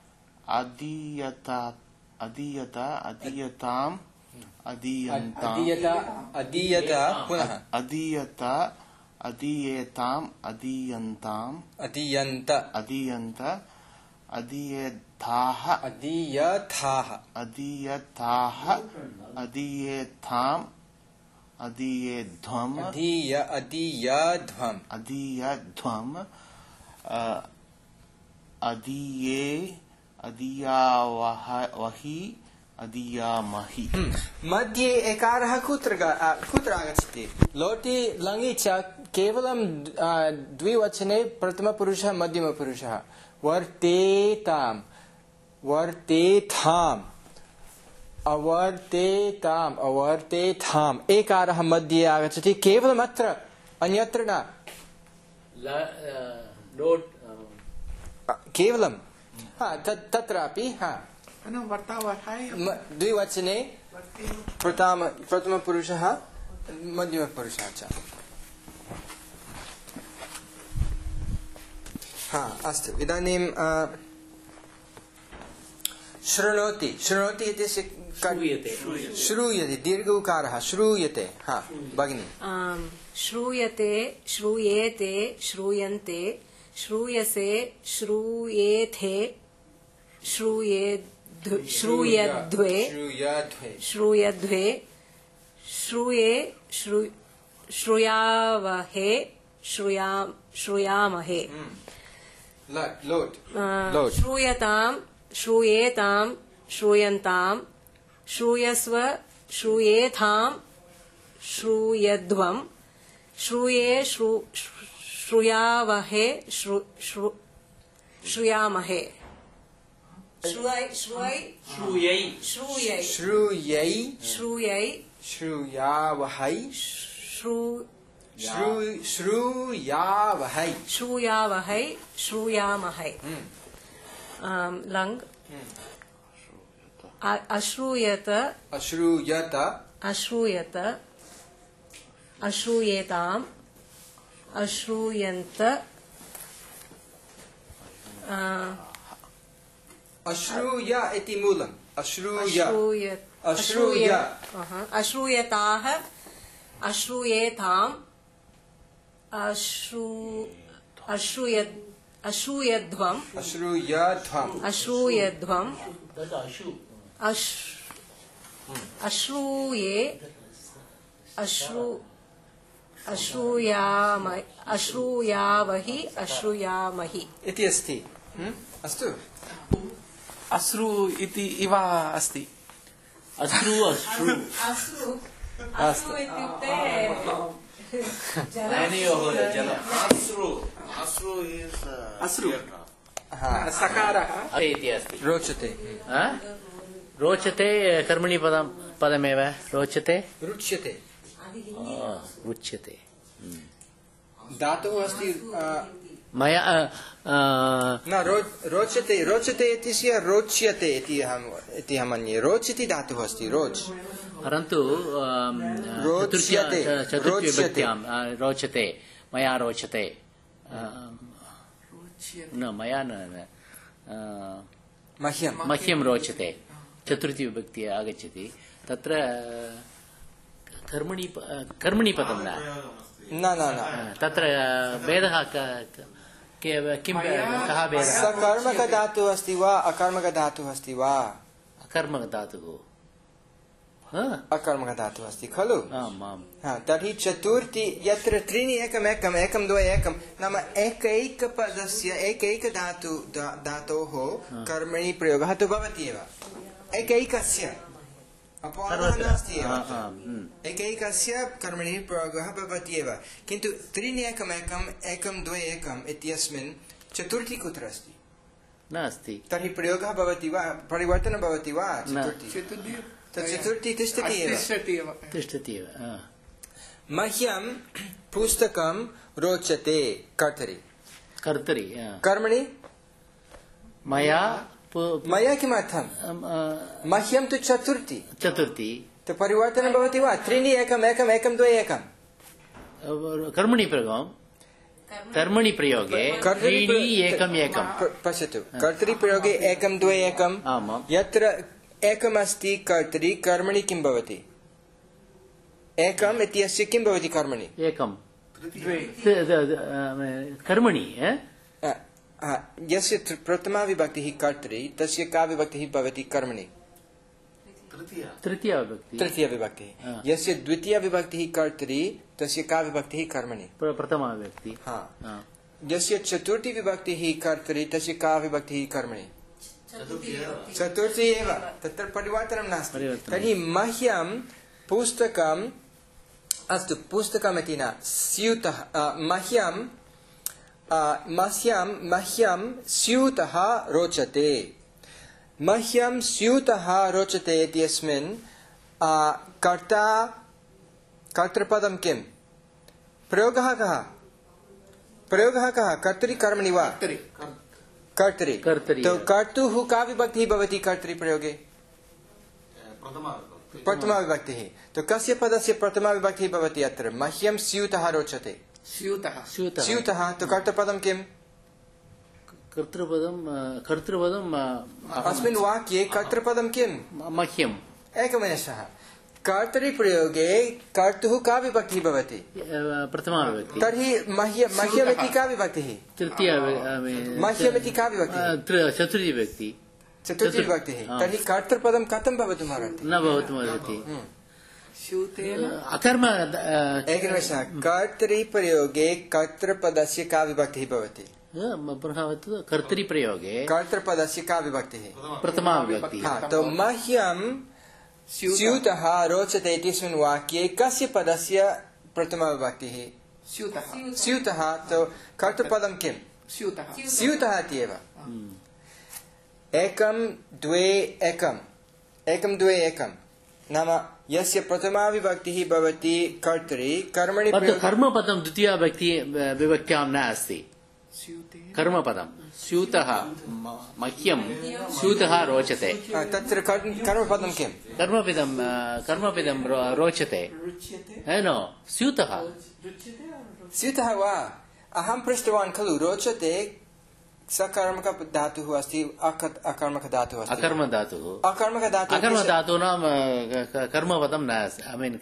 अदीयता अदीयत अदीयताम् अदीयन्ताम् अदीयत अदीयत पुनः अदीयत अदीयेताम् अदीयन्ताम् अदीयन्त अदीयन्त अदीयेधाः अदीयथाः अदीयताः अदीयेथाम् अदीयेध्वम् अधीय अदीयध्वम् अदीयध्वम् अ, अदीये अदीयावहि अदीयामहि मध्ये एकारः कुत्र ग- आ, कुत्र आगच्छति लोटि लङि च केवलं आ, द्विवचने प्रथमपुरुषः मध्यमपुरुषः वर्तेताम् वर्तेथाम् अवर्तेताम् अवर्तेथाम् एकारः मध्ये आगच्छति केवलम् अत्र अन्यत्र न ला- आ, लोट् आ, आ, केवलं हा तत् तत्रापि हा न वर्तावहै म- द्विवचने प्रथम प्रथमपुरुषः मध्यमपुरुषः च हा अस्तु इदानीं अ, शृणोति शृणोति इत्यस्य क- श्रूयते श्रूयते दीर्घ उकारः श्रूयते हा भगिनी आम्, श्रूयते श्रूयेते श्रूयन्ते श्रूयसे श्रूयेथे श्रूयेद् श्रूयद्वे श्रूयध्वे श्रूयध्वे श्रूये श्रू श्रूयावहे श्रूया श्रूयामहे लट् लोट् uh, लोट् श्रूयताम् श्रूयेताम् श्रूयन्ताम् श्रूयस्व श्रूयेथाम् श्रूयध्वम् श्रूये श्रू श्रूयावहे श्रू श्रू श्रूयामहे श्रूयै श्रूयै श्रूयै श्रूयै श्रूयै श्रूयै श्रूयावहै श्रू श्रू श्रूयावहै श्रूयावहै श्रूयामहै um, लङ् अ- अश्रूयत अश्रूयत अश्रूयत अश्रूयेताम् अश्रूयन्त अ, अश्रूय इति मूलम् अश्रूय अश्रूय अश्रूय अह, अश्रूयताः अश्रूयेताम् अश्रू अश्रूय अश्रूयध्वम् अश्रूयध्वम् अश्रूयध्वम् तत् अशु अश् अश्रूये अश्रू अश्रूयाम अश्रूयावहि अश्रूयामहि इति अस्ति हम्म? अस्तु अश्रु इति इव अस्ति अश्रु अश्रु अश्रु अस्तु इत्युक्ते अनयोः जलम् Asru. Asru is uh, Asru. teardrop. हा सकारः इति अस्ति रोचते हा? रोचते कर्मणि पदं पदमेव रोचते रुच्यते आ, रुच्यते धातुः अस्ति अ, मया अ, अ, न रो रोचते रोचते इत्यस्य रोच्यते इति अहम् इति अहं मन्ये रोच् इति धातुः अस्ति रोच् परन्तु अम, रोच्यते, चतुर्थी- चतुर्थी विभक्त्यां अ, रोचते मया रोचते अ, न मया न न, अ, मह्यं मह्यं रोचते चतुर्थी विभक्ति आगच्छति तत्र कर्मणि प- कर्मणि पदं न न न न तत्र भेदः क- क- के- किं कः भेदः सकर्मकधातुः अस्ति वा अकर्मकधातुः अस्ति वा अकर्मकधातुः हा, अकर्मकधातुः अस्ति खलु आम् आम् हा तर्हि चतुर्थी यत्र त्रीणि एकम् एकम् एकं द्वे एकं नाम एकैकपदस्य एकैकधातु धा- धातोः कर्मणि प्रयोगः तु भवति एव एकैकस्य अपवादः नास्ति एव हा, हा, हम्म। एकैकस्य कर्मणि प्रयोगः भवति एव किन्तु त्रीणि एकम् एकम् एकं द्वे एकम् इत्यस्मिन् चतुर्थी कुत्र अस्ति नास्ति तर्हि प्रयोगः भवति वा परिवर्तनं भवति वा न। चतुर्थी चतुर्थी तत् चतुर्थी तिष्ठति एव तिष्ठति एव तिष्ठति एव हा। मह्यं पुस्तकं रोचते कर्तरि कर्तरि हा। कर्मणि मया पु- मया किमर्थं अम, अ, मह्यं तु चतुर्थी चतुर्थी तु परिवर्तनं भवति वा त्रीणि एकम् एकम् एकं द्वे एकम् अ, कर्मणि प्रयोगं कर्मणि प्रयोगे कर्तरि त्रीणि प्र- एकम् एकम् प- पश्यतु कर्तरिप्रयोगे एकं द्वे एकम् आमाम् यत्र एकमस्ति कर्तरि कर्मणि किं भवति एकम् इत्यस्य किं भवति कर्मणि एकं त- त- त- अ, कर्मणि अ? अ, अ, यस्य त्र- प्रथमा विभक्तिः कर्तरि तस्य का विभक्तिः भवति कर्मणि तृतीया विभक्ति तृतीया विभक्तिः हा। यस्य द्वितीया विभक्तिः कर्तरि तस्य का विभक्तिः कर्मणि प्र- प्रथमा विभक्ति हा हा। यस्य चतुर्थी विभक्तिः कर्तरि तस्य का विभक्तिः कर्मणि चतुर्थी एव तत्र परिवर्तनं नास्ति परिवर्तनं। तर्हि मह्यं पुस्तकम् अस्तु पुस्तकमिति न स्यूतः अ, मह्यं अ, मह्यं मह्यं स्यूतः रोचते मह्यं स्यूतः रोचते इत्यस्मिन् अ, कर्ता कर्तृपदं किं प्रयोगः कः प्रयोगः कः कर्तरि कर्मणि वा कर्तरि कर्तरि कर्तरि। तो कर्तुः का विभक्तिः भवति कर्तरि प्रयोगे प्रथमा विभक्तिः तो कस्य पदस्य प्रथमा विभक्तिः भवति अत्र मह्यं स्यूतः रोचते स्यूतः स्यूतः स्यूतः तो कर्तृपदं किम् कर्तृपदं अ, कर्तृपदं अ, अहं- अस्मिन् वाक्ये कर्तृपदं किम् म- मह्यं एकनिमेषः कर्तरि प्रयोगे कर्तुः का विभक्तिः भवति अ, प्रथमा विभक्ति तर्हि मह्य मह्यमिति का विभक्तिः तृतीया वि- अ, वि- मह्यमिति का अ, विभक्तिः तृ- चतुर्थी विभक्ति चतुर्थी चतुर्- विभक्तिः हा। तर्हि कर्तृपदं कथं भवितुमर्हति न भवतुमर्हति स्यूतेन अकर्म अ, एकनिमेषः कर्तरि प्रयोगे कर्तृपदस्य का विभक्तिः भवति पुनः कर्तरिप्रयोगे कर्तृपदस्य का विभक्तिः? प्रथमा विभक्तिः। हा, तो मह्यं स्यूतः रोचते इत्यस्मिन् वाक्ये कस्य पदस्य प्रथमा विभक्तिः? स्यूतः। स्यूतः। तो कर्तृपदं किं? स्यूतः। स्यूतः इत्येव। एकं द्वे एकम् एकं द्वे एकं नाम यस्य प्रथमा विभक्तिः भवति कर्तरि कर्मणि कर्मपदं द्वितीया विभक्ति विभक्त्यां न अस्ति। कर्मपदं स्यूतः मह्यं स्यूतः रोचते। तत्र कर्मपदं किं? कर्मपदं कर्मपदं रोचते नो स्यूतः। स्यूतः वा? अहं पृष्टवान् खलु रोचते सकर्मक धातुः अस्ति अकर्मक धातुः अस्ति। अकर्म धातुः अकर्मक धातुः अकर्म धातूनां कर्मपदं न ऐ मीन्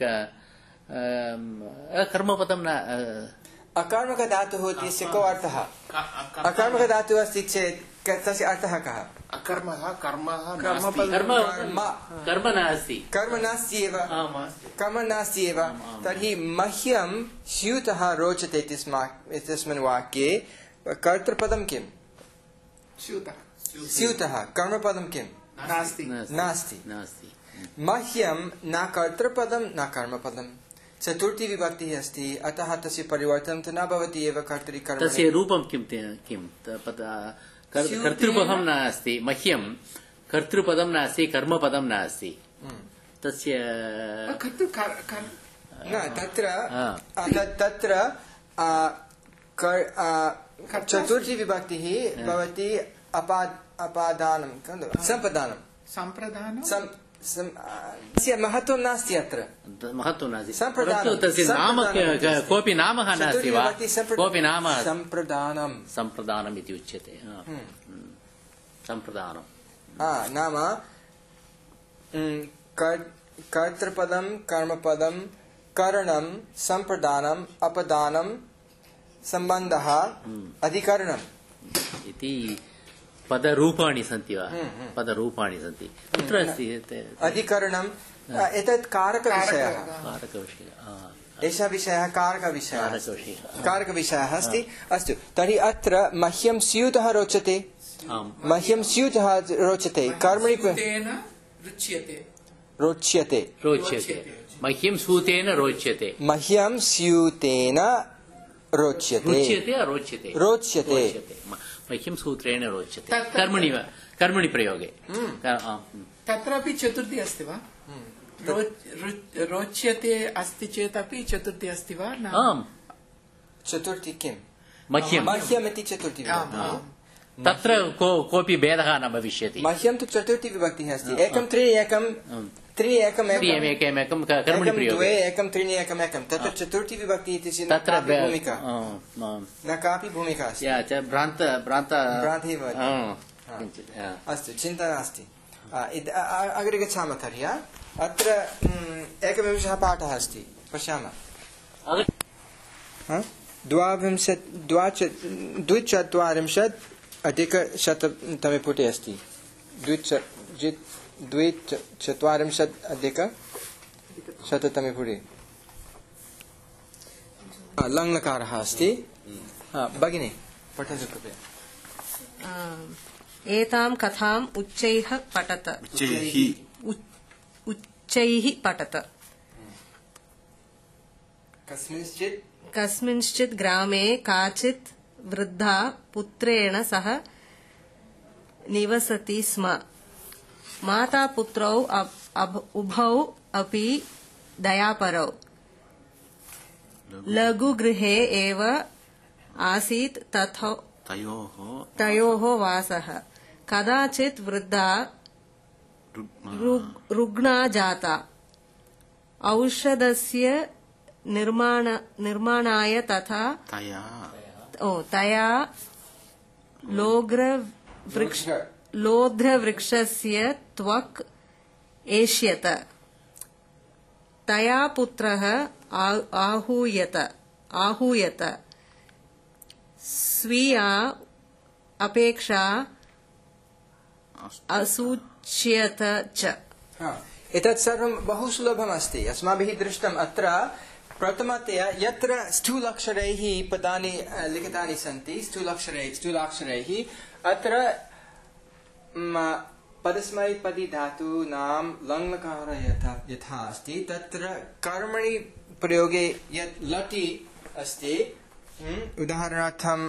कर्मपदं न अकर्मक धातुः इत्यस्य को अर्थः? अकर्मक धातुः अस्ति चेत् तस्य अर्थः कः? अकर्मः कर्मः कर्म नास्ति। कर्म नास्ति एव। कर्म नास्ति एव। तर्हि मह्यं स्यूतः रोचते इत्यस्मिन् वाक्ये कर्तृपदं किम्? स्यूतः। स्यूतः। कर्मपदं किम्? नास्ति। नास्ति। मह्यं न कर्तृपदं न कर्मपदं चतुर्थी विभक्तिः अस्ति, अतः तस्य परिवर्तनं तु न भवति एव कर्तरि कर्मणि। तस्य रूपं किं किं कर्तृपदं नास्ति। मह्यं कर्तृपदं नास्ति, कर्मपदं नास्ति। तस्य न तत्र तत्र चतुर्थी विभक्तिः भवति अपादानं सम्प्रदानं सम्प्रदानं तस्य महत्वं नास्ति। अत्र महत्वं नास्ति। तस्य नाम कोऽपि नाम नास्ति वा? कोऽपि नाम सम्प्रदानं सम्प्रदानम् इति उच्यते। सम्प्रदानं नाम कर्तृपदं कर्मपदं करणं सम्प्रदानम् अपदानं सम्बन्धः अधिकरणम् इति पदरूपाणि सन्ति वा? पदरूपाणि सन्ति। कुत्र अस्ति अधिकरणम्? एतत् कारकविषयः। कारकविषयः एषः विषयः कारकविषयः कारकविषयः अस्ति। अस्तु, तर्हि अत्र मह्यं स्यूतः रोचते। मह्यं स्यूतः रोचते कर्मणि रुच्यते रोच्यते रोच्यते मह्यं स्यूतेन रोच्यते। मह्यं स्यूतेन रोच्यते रोच्यते रोच्यते मह्यं सूत्रेण रोच्यते। कर्मणि कर्मणि प्रयोगे तत्रापि चतुर्थी अस्ति वा? रोच्यते अस्ति चेदपि चतुर्थी अस्ति वा? आम्। चतुर्थी किं? मह्यं मह्यम् इति चतुर्थी। तत्र कोऽपि भेदः न भविष्यति। मह्यं तु चतुर्थी विभक्तिः अस्ति। एकं त्रीणि एकं त्रीणि एकम् एकमेकं कर्मणि प्रयोगे एकं त्रीणि एकम् एकं तत्र चतुर्थी विभक्तिः इति तत्र भूमिका न कापि भूमिका अस्ति। भ्रान्त भ्रान्त भ्रान्तिः भवति। अस्तु, चिन्ता नास्ति। अग्रे गच्छामः तर्हि। अत्र एकविंशः पाठः अस्ति, पश्यामः। द्वाविंशत् द्विचत्वारिंशत् अधिकशततमे पुटे अस्ति। द्विचत्वारिंशत् अधिकशततमे पुटे लङ्लकारः अस्ति। भगिनी पठतु कृपया। एतां कथाम् उच्चैः पठत। उच्चैः पठत। कस्मिंश्चित् कस्मिंश्चित् ग्रामे काचित् वृद्धा पुत्रेण सह निवसति स्म। माता पुत्रौ उभौ अपि दयापरौ। लघुगृहे एव आसीत् तयोः वासः। कदाचित् वृद्धा रुग्णा जाता। औषधस्य निर्माण निर्माणाय तथा तया लोघ्रवृक्ष लोध्रवृक्षस्य त्वक् एष्यत। तया पुत्रः आहूयत आहूयत स्वीया अपेक्षा असूच्यत च। एतत् सर्वं बहु सुलभम् अस्ति। अस्माभिः दृष्टम्। अत्र प्रथमतया यत्र स्थूलाक्षरैः पदानि लिखितानि सन्ति स्थूलाक्षरैः स्थूलाक्षरैः अत्र पदस्मैपदी धातूनां लङ्लकारः यथा यथा अस्ति तत्र कर्मणि प्रयोगे यत् लटि अस्ति उदाहरणार्थं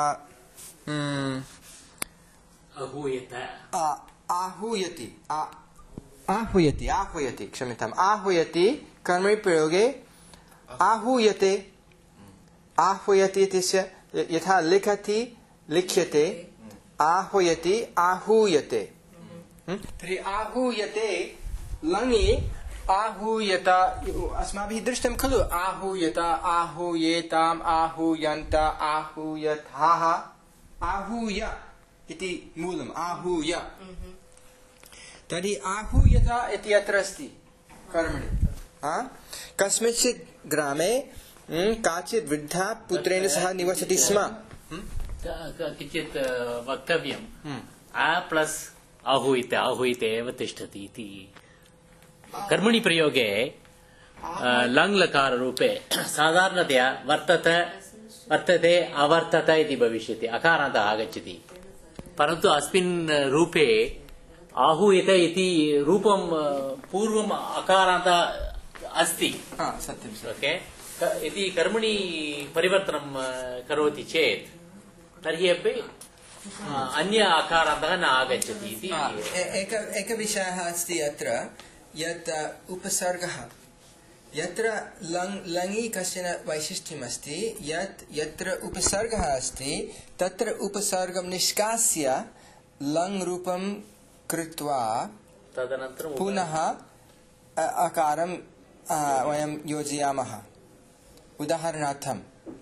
आहूयति आहूयति आह्वयति क्षम्यताम् आह्वयति कर्मणि प्रयोगे आहूयते आह्वयति इत्यस्य यथा लिखति लिख्यते आहूयति आहूयते तर्हि आहूयते लङि आहूयत अस्माभिः दृष्टं खलु आहूयत आहूयेताम् आहूयन्त आहूयथाः आहूय इति मूलम् आहूय तर्हि आहूयत इति अत्र अस्ति कर्मणि कस्मिंश्चित् ग्रामे काचित् वृद्धा पुत्रेण सह निवसति स्म किञ्चित् वक्तव्यम् आ प्लस् आहूयते आहूयते एव तिष्ठति इति कर्मणि प्रयोगे लङ्लकाररूपे साधारणतया वर्तते वर्तते अवर्तत इति भविष्यति अकारान्तः आगच्छति परन्तु अस्मिन् रूपे आहूयते इति रूपं पूर्वम् अकारान्तः अस्ति सत्यम् ओके इति कर्मणि परिवर्तनं करोति चेत् तर्हि अपि अन्य अकारान्तः न आगच्छति इति एक एकः विषयः अस्ति अत्र यत् उपसर्गः यत्र लङ् लङि कश्चन वैशिष्ट्यम् अस्ति यत् यत्र उपसर्गः अस्ति तत्र उपसर्गं निष्कास्य लङ् रूपं कृत्वा तदनन्तरं पुनः अकारं वयं योजयामः उदाहरणार्थं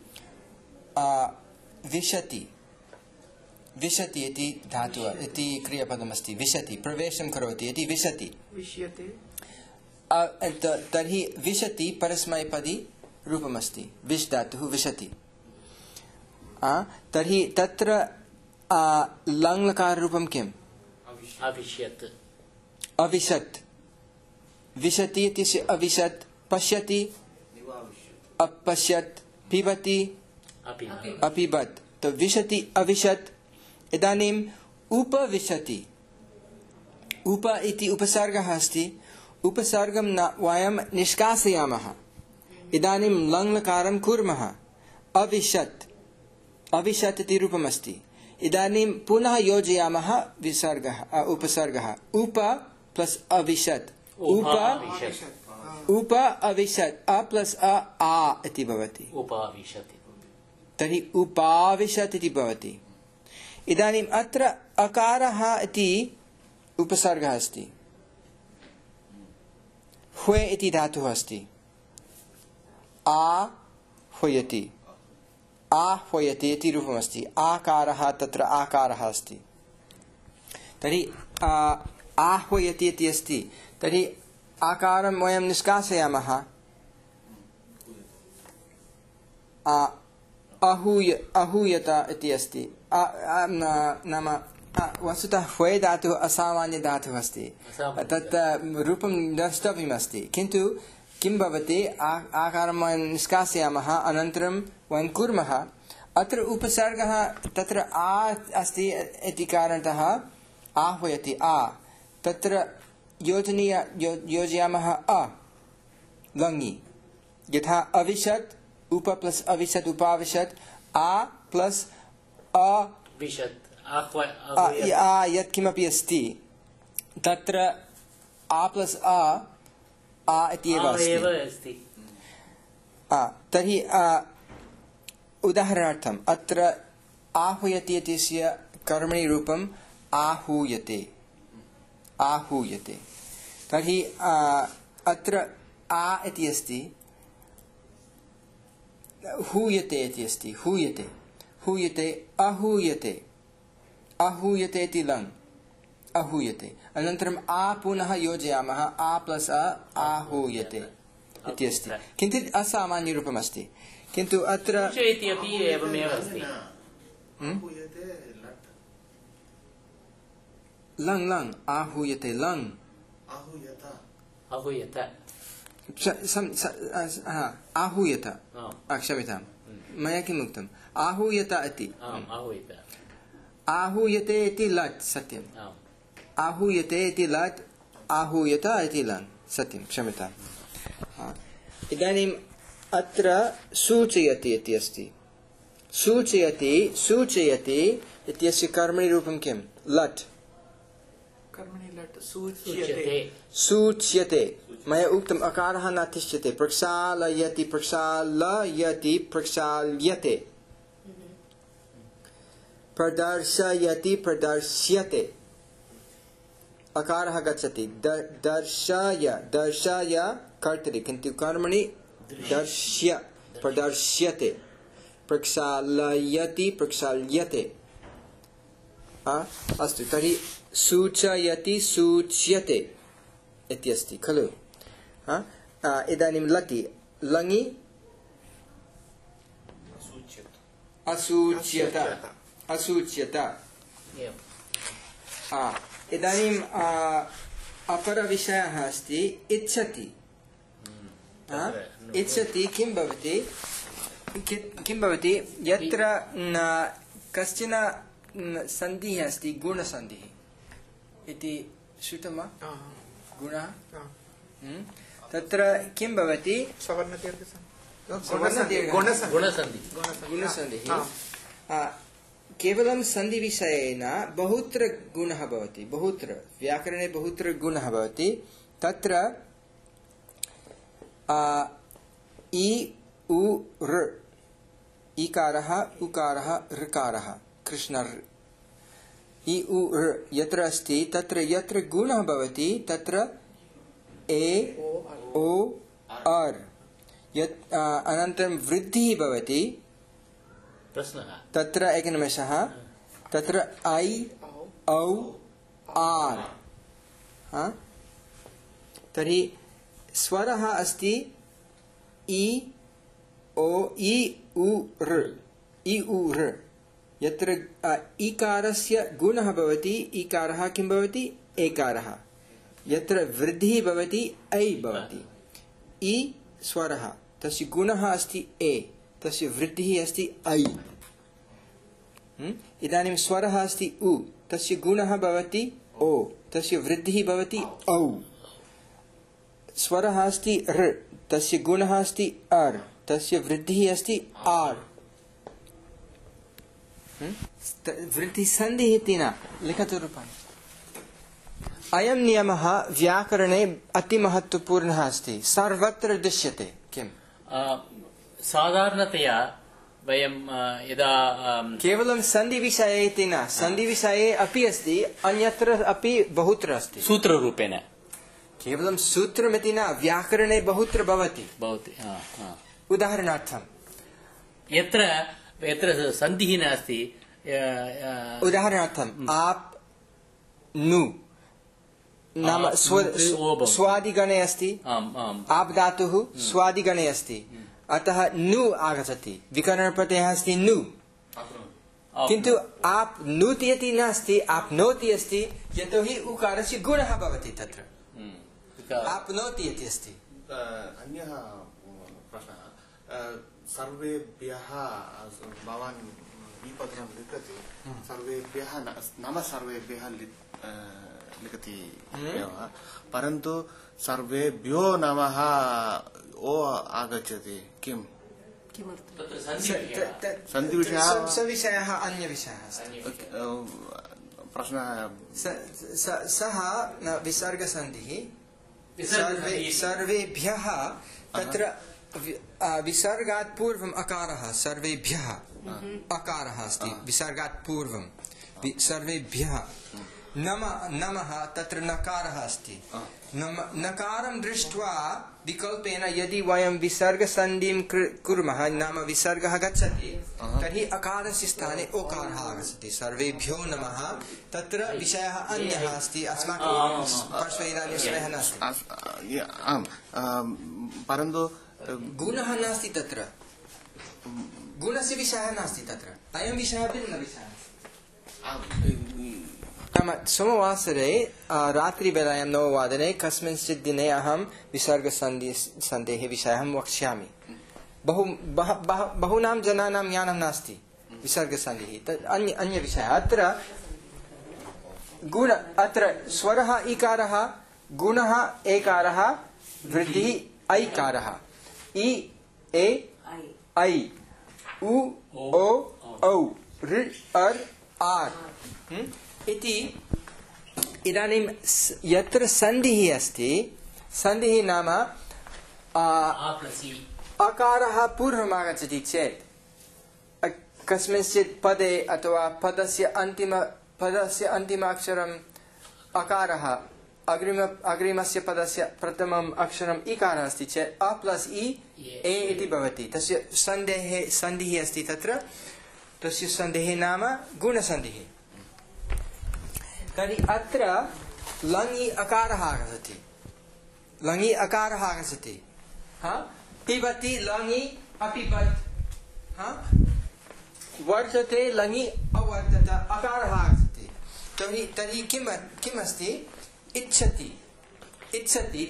विशति विशति इति धातुः इति क्रियापदमस्ति विशति प्रवेशं करोति इति विशति विष्यते तर्हि विशति परस्मैपदी रूपमस्ति विश् धातुः विशति तर्हि तत्र लङ्लकाररूपं किम् अविष्यत् अविशत् विशति इत्यस्य अविशत् पश्यति अपश्यत् पिबति अपिबत् तो विशति अविशत् इदानीम् उपविशति उप इति उपसर्गः अस्ति उपसर्गं न वयं निष्कासयामः इदानीं लङ्लकारं कुर्मः अविशत् अविशत् इति रूपमस्ति इदानीं पुनः योजयामः विसर्गः उपसर्गः उप प्लस् अविशत् उप उप अविशत् अ प्लस् अ आ इति भवति तर्हि उपाविशत् इति भवति इदानीम् अत्र अकारः इति उपसर्गः अस्ति ह्वे इति धातुः अस्ति आह्वयति आह्वयति इति रूपमस्ति आकारः तत्र आकारः अस्ति तर्हि आह्वयति इति अस्ति तर्हि आकारं वयं निष्कासयामः अहूय अहूयत इति अस्ति नाम वस्तुतः ह्वे धातुः असामान्य धातुः अस्ति तत् रूपं द्रष्टव्यमस्ति किन्तु किं भवति आकारं वयं निष्कासयामः अनन्तरं वयं कुर्मः अत्र उपसर्गः तत्र आ अस्ति इति कारणतः आह्वयति आ तत्र योजनीय योजयामः अ लङि यथा अविशत् उप प्लस् अविशत् उपाविशत् आ प्लस् अविशत् यत् किमपि अस्ति तत्र आ प्लस् अ आ इत्येव अस्ति तर्हि उदाहरणार्थम् अत्र आहूयति इत्यस्य कर्मणि रूपम् आहूयते आहूयते तर्हि अत्र आ इति अस्ति हूयते इति अस्ति हूयते हूयते अहूयते अहूयते इति लङ् अहूयते अनन्तरम् आ पुनः योजयामः आ प्लस् अ आहूयते इति अस्ति किञ्चित् असामान्यरूपमस्ति किन्तु अत्र लङ् लङ् आहूयते लङ् आहूयत क्षम्यतां मया किम् उक्तम् आहूयत इति आहूयते इति लट् सत्यम् आहूयते इति लट् आहूयत इति लन् सत्यं क्षम्यताम् इदानीम् अत्र सूचयति इति अस्ति सूचयति सूचयति इत्यस्य कर्मणि रूपं किं लट् कर्मणि लट् सूच्यते सूच्यते मया उक्तम् अकारः न तिष्ठ्यते प्रक्षालयति प्रक्षालयति प्रक्षाल्यते प्रदर्शयति प्रदर्श्यते अकारः गच्छति दर्शय दर्शय कर्तरि किन्तु कर्मणि दर्श्य प्रदर्श्यते प्रक्षालयति प्रक्षाल्यते अस्तु तर्हि सूचयति सूच्यते इत्यस्ति खलु इदानीं लटि लङि असूच्यत असूच्यत इदानीम् अपरविषयः अस्ति इच्छति इच्छति किं भवति किं भवति यत्र कश्चन सन्धिः अस्ति गुणसन्धिः इति श्रुतं वा गुणः तत्र किं भवति गुणसन्धिः केवलं सन्धिविषयेन बहुत्र गुणः भवति बहुत्र व्याकरणे बहुत्र गुणः भवति तत्र इ उ ऋ इकारः उकारः ऋकारः कृष्णर् इ उ ऋ यत्र अस्ति तत्र यत्र गुणः भवति तत्र ए ओ अर् यत् अनन्तरं वृद्धिः भवति तत्र एकनिमेषः तत्र ऐ औ आर् तर्हि स्वरः अस्ति इ ओ इ उ ऋ इ उ ऋ यत्र इकारस्य गुणः भवति इकारः किं भवति एकारः यत्र वृद्धिः भवति ऐ भवति इ स्वरः तस्य गुणः अस्ति ए तस्य वृद्धिः अस्ति ऐ इदानीं स्वरः अस्ति उ तस्य गुणः भवति ओ तस्य वृद्धिः भवति औ स्वरः अस्ति ऋ तस्य गुणः अस्ति अर् तस्य वृद्धिः अस्ति आर् वृद्धिसन्धिः इति न लिखतु रूपाणि अयं नियमः व्याकरणे अतिमहत्त्वपूर्णः अस्ति सर्वत्र दृश्यते किम् साधारणतया वयं यदा केवलं सन्धिविषये इति न सन्धिविषये अपि अस्ति अन्यत्र अपि बहुत्र अस्ति सूत्ररूपेण केवलं सूत्रमिति न व्याकरणे बहुत्र भवति भवति उदाहरणार्थं यत्र यत्र सन्धिः नास्ति उदाहरणार्थम् आप् नु नाम स्वादिगणे अस्ति आप् धातुः स्वादिगणे अस्ति अतः नु आगच्छति विकरणप्रत्ययः अस्ति नु किन्तु आप् नूति इति नास्ति आप्नोति अस्ति यतोहि उकारस्य गुणः भवति तत्र आप्नोति इति अस्ति अन्यः प्रश्नः सर्वेभ्यः भवान् विपदनं लिखति सर्वेभ्यः नाम सर्वेभ्यः लिखति परन्तु सर्वेभ्यो नमः ओ आगच्छति किम् सन्धिविषयः सविषयः अन्यविषयः प्रश्नः सः विसर्गसन्धिः सर्वेभ्यः तत्र विसर्गात् पूर्वम् अकारः सर्वेभ्यः अकारः अस्ति विसर्गात् पूर्वं सर्वेभ्यः नमः तत्र नकारः अस्ति नकारं दृष्ट्वा विकल्पेन यदि वयं विसर्गसन्धिं कुर्मः नाम विसर्गः गच्छति तर्हि अकारस्य स्थाने ओकारः आगच्छति सर्वेभ्यो नमः तत्र विषयः अन्यः अस्ति अस्माकं पार्श्वे इदानीं समयः नास्ति आम् परन्तु गुणः नास्ति तत्र गुणस्य विषयः नास्ति तत्र अयं विषयः भिन्नविषयः नाम सोमवासरे रात्रिवेलायां नववादने कस्मिंश्चित् दिने अहं विसर्गसन्धेः विषयं वक्ष्यामि। बहु बह, बह, बहूनां जनानां ज्ञानं नास्ति विसर्गसन्धिः। तत् अन्य अन्यविषयः। अत्र गुण अत्र स्वरः इकारः, गुणः एकारः, वृद्धिः ऐकारः। इ ए ऐ उ ओ औ ऋ अर् आर् इति। इदानीं यत्र सन्धिः अस्ति, सन्धिः नाम अकारः पूर्वम् आगच्छति चेत् कस्मिंश्चित् पदे अथवा पदस्य अन्तिम पदस्य अन्तिमाक्षरम् अकारः, अग्रिम अग्रिमस्य पदस्य प्रथमम् अक्षरम् इकारः अस्ति चेत् अ प्लस् इ ए इति भवति। तस्य सन्धेः सन्धिः अस्ति तत्र। तस्य सन्धेः नाम गुणसन्धिः। तर्हि अत्र लङि अकारः आगच्छति, लङि अकारः आगच्छति। पिबति लङि अपिबत्, वर्तते लङि अवर्तत, अकारः आगच्छति। तर्हि तर्हि किम् किम् अस्ति? इच्छति, इच्छति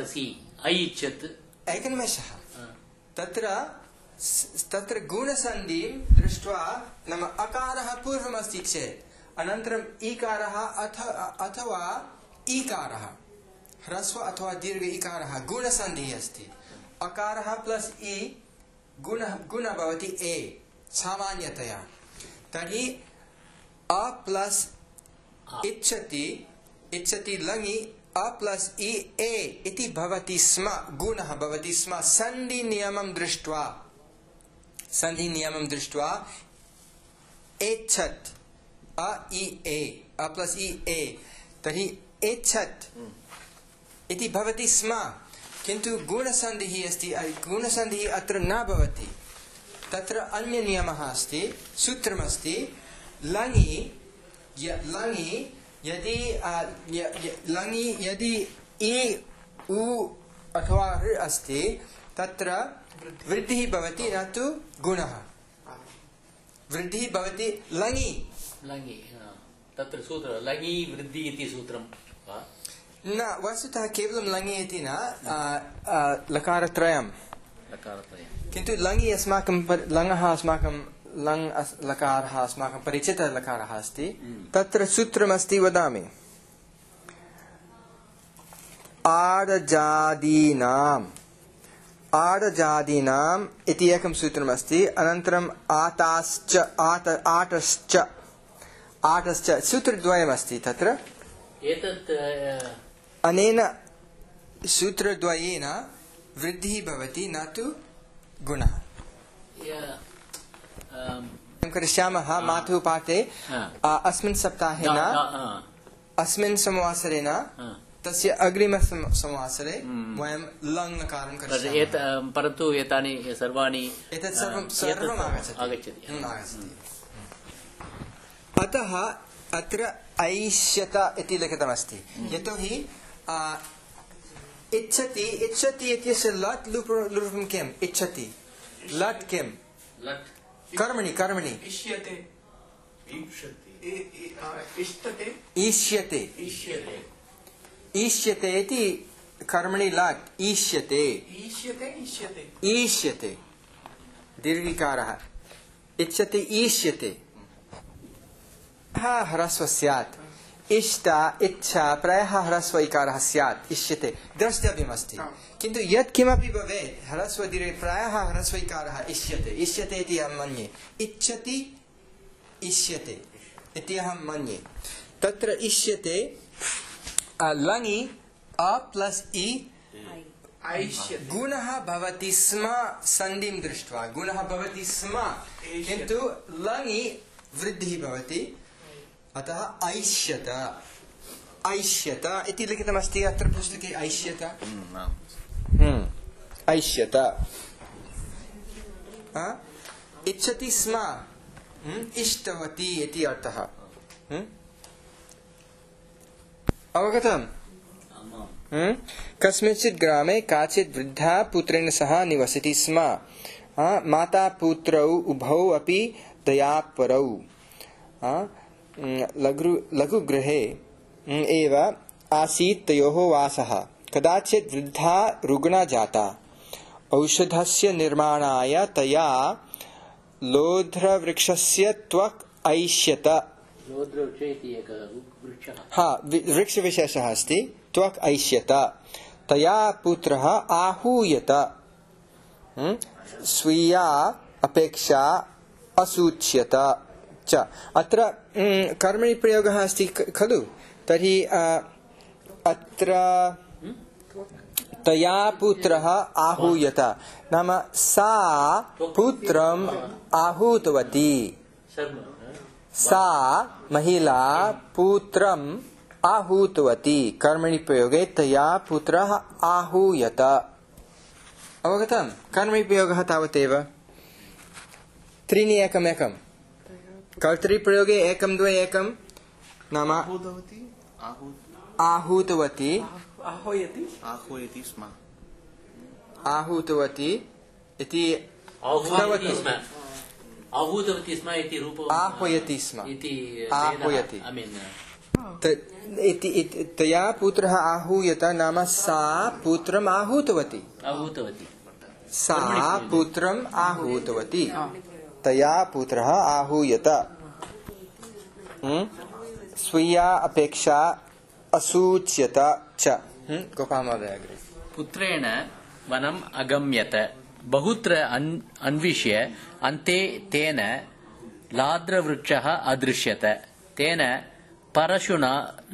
एकनिमेषः। तत्र तत्र गुणसन्धिं दृष्ट्वा, नाम अकारः पूर्वमस्ति चेत् अनन्तरम् ईकारः अथ अथवा ईकारः, ह्रस्व अथवा दीर्घ इकारः, गुणसन्धिः अस्ति। अकारः प्लस् इ गुण गुण भवति ए सामान्यतया। तर्हि अ प्लस् इच्छति, इच्छति लङि अ प्लस् इ ए इति भवति स्म, गुणः भवति स्म। सन्धि नियमं दृष्ट्वा, सन्धि नियमं दृष्ट्वा एच्छत् अ इ ए अ प्लस् इ ए, तर्हि एच्छत् इति भवति स्म। किन्तु गुणसन्धिः अस्ति, गुणसन्धिः अत्र न भवति। तत्र अन्य नियमः अस्ति, सूत्रमस्ति। लङि लङि यदि लङि यदि इ उ अथवा ऋ अस्ति तत्र वृद्धिः भवति, न तु गुणः। वृद्धिः भवति लङि लङि तत्र सूत्र लङि वृद्धि इति सूत्रं वा? न, वस्तुतः केवलं लङि इति न, लकारत्रयं लकारत्रयं। किन्तु लङि अस्माकं लङः अस्माकं लङ् लकारः अस्माकं परिचितः लकारः अस्ति। तत्र सूत्रमस्ति, वदामि। आडजादीनाम्, आडजादीनाम् इति एकं सूत्रमस्ति। अनन्तरम् आताश्च, आट आटश्च, आटश्च सूत्रद्वयमस्ति तत्र। एतत् अनेन सूत्रद्वयेन वृद्धिः भवति, न तु गुणः। करिष्यामः मातुः पाठे अस्मिन् सप्ताहे न, अस्मिन् संवासरे न, तस्य अग्रिम संवासरे वयं लङ् लकारं करिष्यामः। परन्तु एतानि सर्वाणि एतत् सर्वं सर्वम् आगच्छति। अतः अत्र ऐष्यत इति लिखितमस्ति। यतोहि इच्छति, इच्छति इत्यस्य लट् लूपं किम्? इच्छति लट् किम्? कर्मणि कर्मणि इष्यते, ईष्यते, ईष्यते इति कर्मणि लट् ईष्यते, ईष्यते दीर्घिकारः। इच्छति ईष्यते, हा ह्रस्व स्यात्। इष्टा इच्छा प्रायः ह्रस्व इकारः स्यात्, इष्यते द्रष्टव्यमस्ति। किन्तु यत् किमपि भवेत् ह्रस्व दीर्घ प्रायः ह्रस्व इकारः इष्यते, इष्यते इति अहं मन्ये। इच्छति इष्यते इति अहं मन्ये। तत्र इष्यते लङि अ प्लस् इ गुणः भवति स्म, सन्धिं दृष्ट्वा गुणः भवति स्म, किन्तु लङि वृद्धिः भवति। अतः ऐष्यत, ऐष्यत इति लिखितमस्ति अत्र पुस्तके। ऐष्यत, ऐष्यत, इच्छति स्म, इष्टवती इति अर्थः। अवगतम्? कस्मिंश्चित् ग्रामे काचित् वृद्धा पुत्रेण सह निवसति स्म। माता पुत्रौ उभौ अपि दयापरौ। लघु लघुगृहे एव आसीत् तयोः वासः। कदाचित् वृद्धा रुग्णा जाता। औषधस्य निर्माणाय तया लोध्रवृक्षस्य त्वक् ऐष्यत। हा, वृक्षविशेषः अस्ति, त्वक् ऐष्यत। तया पुत्रः आहूयत। स्वीया अपेक्षा असूच्यत च। अत्र कर्मणि प्रयोगः अस्ति खलु, तर्हि अत्र तया पुत्रः आहूयत नाम सा पुत्रम् आहूतवती। सा महिला पुत्रम् आहूतवती। कर्मणि प्रयोगे तया पुत्रः आहूयत। अवगतम्? कर्मणि प्रयोगः तावदेव। त्रीणि एकम् एकम्। कर्तृप्रयोगे एकं द्वे एकं नाम आहूतवती आह्वयति आह्वयति स्म आहूतवती इति आहूतवती स्म आहूतवती स्म इति रूपम् आह्वयति स्म इति आह्वयति I mean इति तया पुत्रः आहूयत नाम सा पुत्रम् आहूतवती। आहूतवती सा पुत्रम् आहूतवती। तया पुत्रः आहूयत। स्वीया अपेक्षा असूच्यत च। गोपालमहोदय अग्रे। पुत्रेण वनम् अगम्यत। बहुत्र अन्विष्य अन्ते तेन लाद्रवृक्षः अदृश्यत। तेन परशुना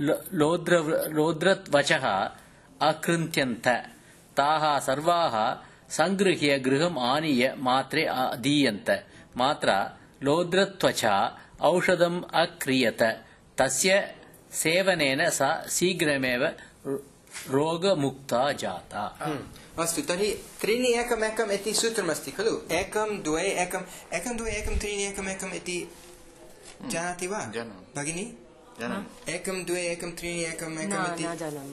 लोद्रवचः अकृन्त्यन्त। ताः सर्वाः संगृह्य गृहम् आनीय मात्रे अदीयन्त। मात्रा लोद्रत्वचा औषधम् अक्रियत। तस्य सेवनेन सा शीघ्रमेव रोगमुक्ता जाता। अस्तु, तर्हि त्रीणि एकम् एकम् इति सूत्रमस्ति खलु। एकं द्वे एकम् एकं द्वे एकं त्रीणि एकम् एकम् इति जानाति वा भगिनी? एकं द्वे एकं त्रीणि एकम् एकम् इति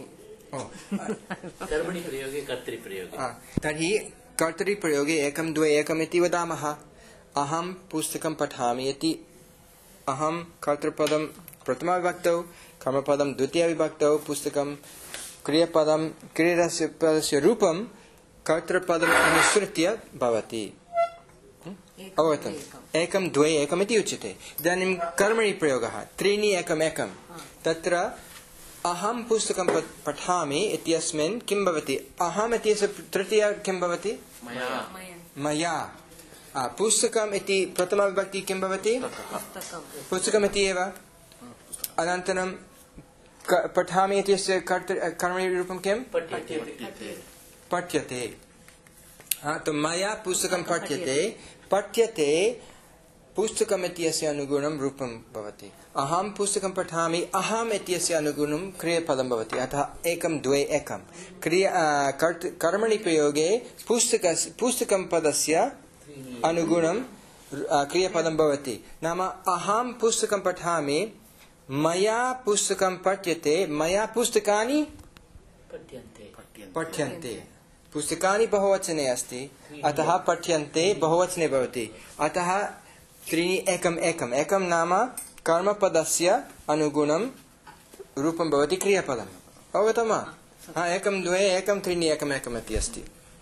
कर्मणि प्रयोगे कर्तृप्रयोगे। तर्हि कर्तृप्रयोगे एकं द्वे एकम् इति वदामः। अहं पुस्तकं पठामि इति अहं कर्तृपदं प्रथमाविभक्तौ, कर्मपदं द्वितीयाविभक्तौ, पुस्तकं क्रियापदं क्रियस्य पदस्य रूपं कर्तृपदम् अनुसृत्य भवति। अवगतम्? एकं द्वे एकम् इति उच्यते। इदानीं कर्मणि प्रयोगः त्रीणि एकम् एकं। तत्र अहं पुस्तकं पठामि इत्यस्मिन् किं भवति? अहम् इत्यस्य तृतीया किं भवति? मया। पुस्तकम् इति प्रथमाविभक्ति किं भवति? पुस्तकम् इति एव। अनन्तरं पठामि इत्यस्य कर्मणि रूपं किं? पठ्यते। हाँ, तो मया पुस्तकं पठ्यते। पठ्यते पुस्तकम् इत्यस्य अनुगुणं रूपं भवति। अहं पुस्तकं पठामि, अहम् इत्यस्य अनुगुणं क्रियापदं भवति। अतः एकं द्वे एकं क्रिया कर्मणि प्रयोगे पुस्तकस्य पुस्तकं पदस्य अनुगुणं क्रियापदं भवति। नाम अहं पुस्तकं पठामि, मया पुस्तकं पठ्यते, मया पुस्तकानि पठ्यन्ते। पुस्तकानि बहुवचने अस्ति, अतः पठ्यन्ते बहुवचने भवति। अतः त्रीणि एकम् एकम् एकं नाम कर्मपदस्य अनुगुणं रूपं भवति क्रियापदम्। अवगतं वा? हाँ, एकं द्वे एकं त्रीणि एकम् एकम् इति अस्ति।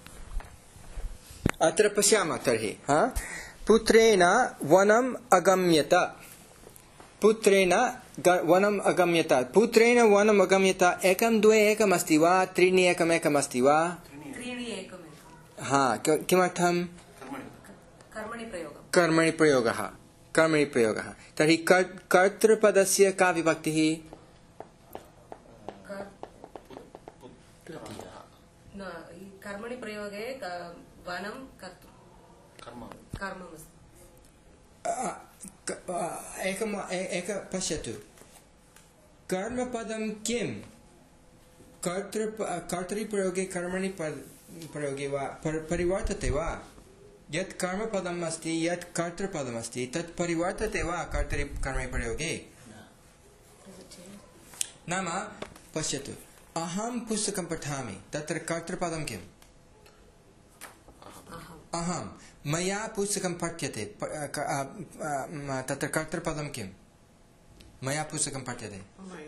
अत्र पश्यामः तर्हि। हाँ, पुत्रेण वनम् अगम्यत। पुत्रेण वनम् अगम्यत। पुत्रेण वनम् अगम्यत। एकं द्वे एकम् अस्ति वा? त्रीणि एकम् एकम् अस्ति वा? हाँ, किमर्थं? कर्मणि प्रयोगः। कर्मणि प्रयोगः। तर्हि कर्तृपदस्य का विभक्तिः? कर्मणि प्रयोगे वनं एकम् एक पश्यतु। कर्मपदं किं? कर्तृ कर्तृप्रयोगे कर्मणि प्रयोगे वा परिवर्तते वा? यत् कर्मपदम् अस्ति, यत् कर्तृपदम् अस्ति, तत् परिवर्तते वा कर्तृ कर्मणि प्रयोगे? नाम पश्यतु, अहं पुस्तकं पठामि, तत्र कर्तृपदं किम्? अहं। मया पुस्तकं पठ्यते, तत्र कर्तृपदं किम्? मया पुस्तकं पठ्यते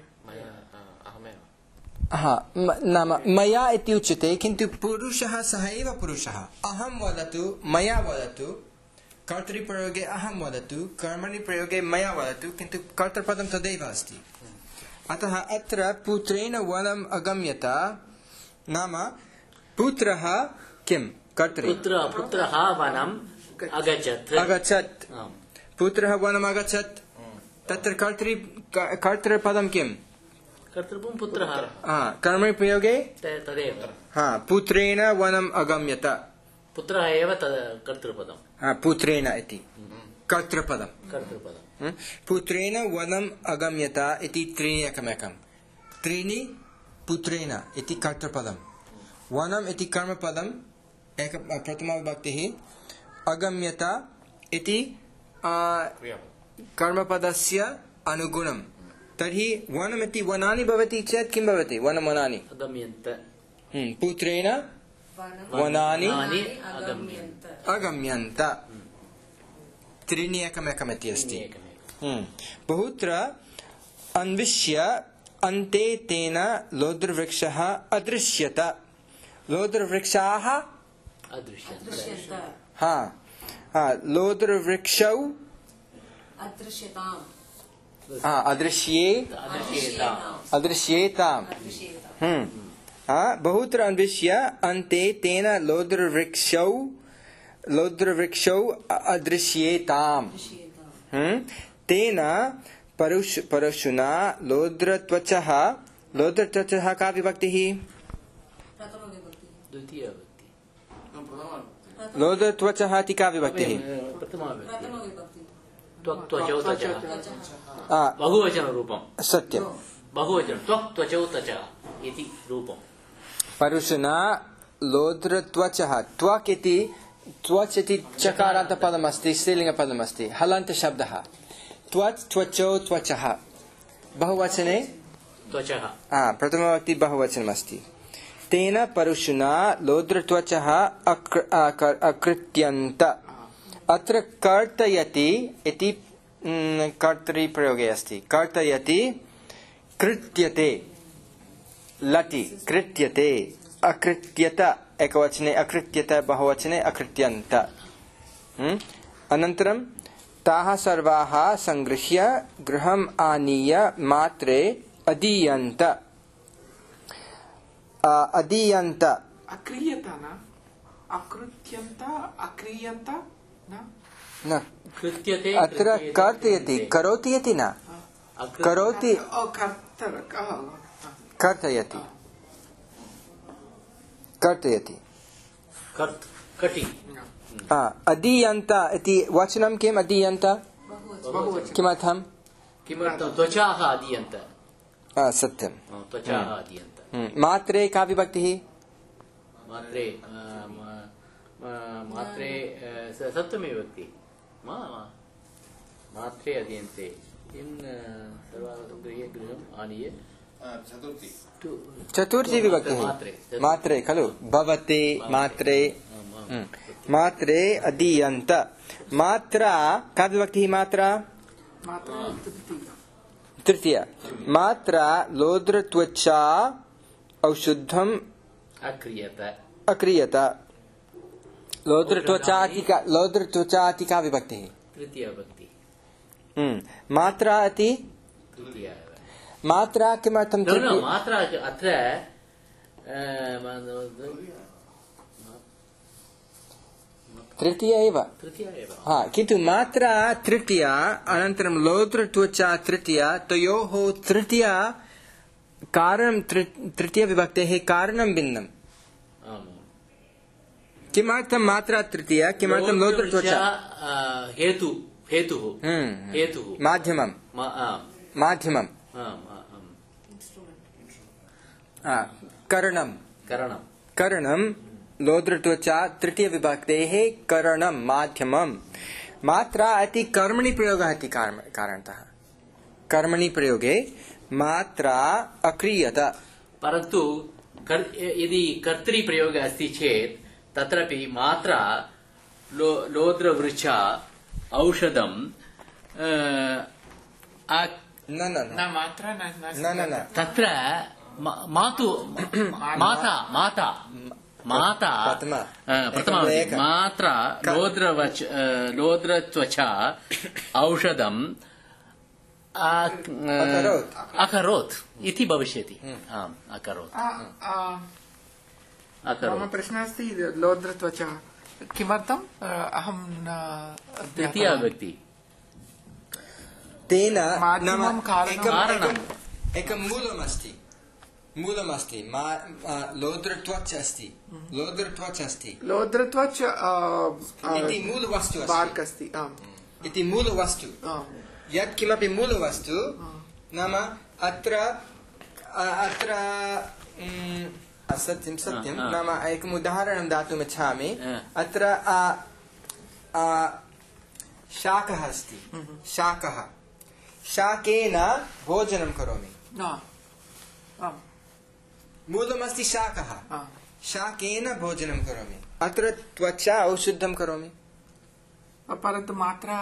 अहमेव नाम मया इति उच्यते किन्तु पुरुषः सः एव पुरुषः अहं वदतु मया वदतु कर्तृप्रयोगे अहं वदतु कर्मणि प्रयोगे मया वदतु किन्तु कर्तृपदं तदेव अस्ति अतः अत्र पुत्रेण वनम् अगम्यत नाम पुत्रः किं कर्तृ पुत्र पुत्रः वनम् अगच्छत् अगच्छत् पुत्रः वनम् अगच्छत् तत्र कर्तृ कर्तृपदं किं कर्तृपदं पुत्रः कर्मणि प्रयोगे तदेव पुत्रेण वनम् अगम्यत पुत्रः एव कर्तृपदं पुत्रेण इति कर्तृपदं कर्तृपदं पुत्रेण वनम् अगम्यत इति त्रीणि एकमेकं त्रीणि पुत्रेण इति कर्तृपदं वनम् इति कर्मपदम् एक प्रथमाविभक्तिः अगम्यत इति कर्मपदस्य अनुगुणं तर्हि वनमिति वनानि भवति चेत् किं भवति वनं वनानि अगम्यन्त पुत्रेण वनानि अगम्यन्त त्रीणि एकमेकमिति अस्ति बहुत्र अन्विष्य अन्ते तेन लोद्रवृक्षः अदृश्यत लोद्रवृक्षाः हा लोद्रवृक्षौ अदृश्ये अदृश्येताम् बहुत्र अन्विष्य अन्ते तेन लोद्रवृक्षौ लोद्रवृक्षौ अदृश्येताम् तेन परुष परशुना लोद्रत्वचः लोद्रत्वचः का विभक्तिः लोद्रत्वचः इति का विभक्तिः बहुवचनरूपं सत्यं बहुवचनं त्वक् त्वचौ त्वचः इति रूपं परुषुना लोद्रत्वचः त्वक् इति त्वच् इति चकारान्तपदमस्ति स्त्रीलिङ्गपदमस्ति हलन्तशब्दः त्वच् त्वचौ त्वचः बहुवचने त्वचः प्रथमविभक्ति बहुवचनमस्ति तेन परुषुना लोद्रत्वचः अकृत्यन्त अत्र कर्तयति इति कर्तृप्रयोगे अस्ति कर्तयति कृत्यते लटि कृत्यते अकृत्यत एकवचने अकृत्यत बहुवचने अकृत्यन्त अनन्तरं ताः सर्वाः संगृह्य गृहम् आनीय मात्रे अदीयन्त अदीयन्त अक्रियत न अकृत्यन्त अक्रियन्त न कृत्यते अत्र कर्तयति करोति इति न करोति कर्तयति कर्तयति कटि अदीयन्त इति वचनं किम् अदीयन्त किमर्थं किमर्थं त्वचाः अदीयन्त सत्यं त्वचाः अदीयन्त मात्रे का विभक्तिः मात्रे मात्रे सप्तमी विभक्ति मात्रे अदीयन्ते गृहम् आनीय चतुर्थी चतुर्थी विभक्तिः मात्रे खलु भवते मात्रे मात्रे अदीयन्त मात्रा का विभक्तिः मात्रा तृतीया मात्रा लोद्रत्वचा औषुद्धम् अक्रियत अक्रियत लोद्रत्वचाति का लोद्रत्वचाति का विभक्तिः तृतीया विभक्ति मात्रा अति तृतीया मात्रा किमर्थं मात्रा अत्र तृतीया एव तृतीया एव हा किन्तु मात्रा तृतीया अनन्तरं लोद्रत्वचा तृतीया तयोः तृतीया कारणं तृतीयविभक्तेः कारणं भिन्नम् किमर्थं मात्रा तृतीया किमर्थं लोद्रत्वचा हेतु हेतुः हेतुः माध्यमं माध्यमं करणं करणं करणं लोद्रत्वचा तृतीयविभक्तेः करणं माध्यमं मात्रा इति कर्मणि प्रयोगः इति कारणतः कर्मणि प्रयोगे मात्रा अक्रियत परन्तु यदि कर्तृप्रयोगः अस्ति चेत् तत्रापि मात्रा लोद्रवृक्षा औषधम् न न न मात्रा न न न न तत्र मातु माता माता माता प्रथमा मात्रा लोद्रवच लोद्रत्वचा औषधम् अकरोत् इति भविष्यति आम् अकरोत् मम प्रश्नः अस्ति लोद्रत्वचा किमर्थम् अहं तृतीया विभक्ति तेन कारणम् एकं मूलमस्ति मूलमस्ति लोद्रत्वच् अस्ति लोद्रत्वच् अस्ति लोद्रत्वच् इति मूलवस्तु अस्ति इति मूलवस्तु यत् किमपि मूलवस्तु नाम अत्र अत्र सत्यं सत्यं नाम एकम् उदाहरणं दातुम् इच्छामि अत्र शाकः अस्ति शाकः शाकेन भोजनं करोमि मूलमस्ति शाकः शाकेन भोजनं करोमि अत्र त्वचा औषधं करोमि परन्तु मात्रा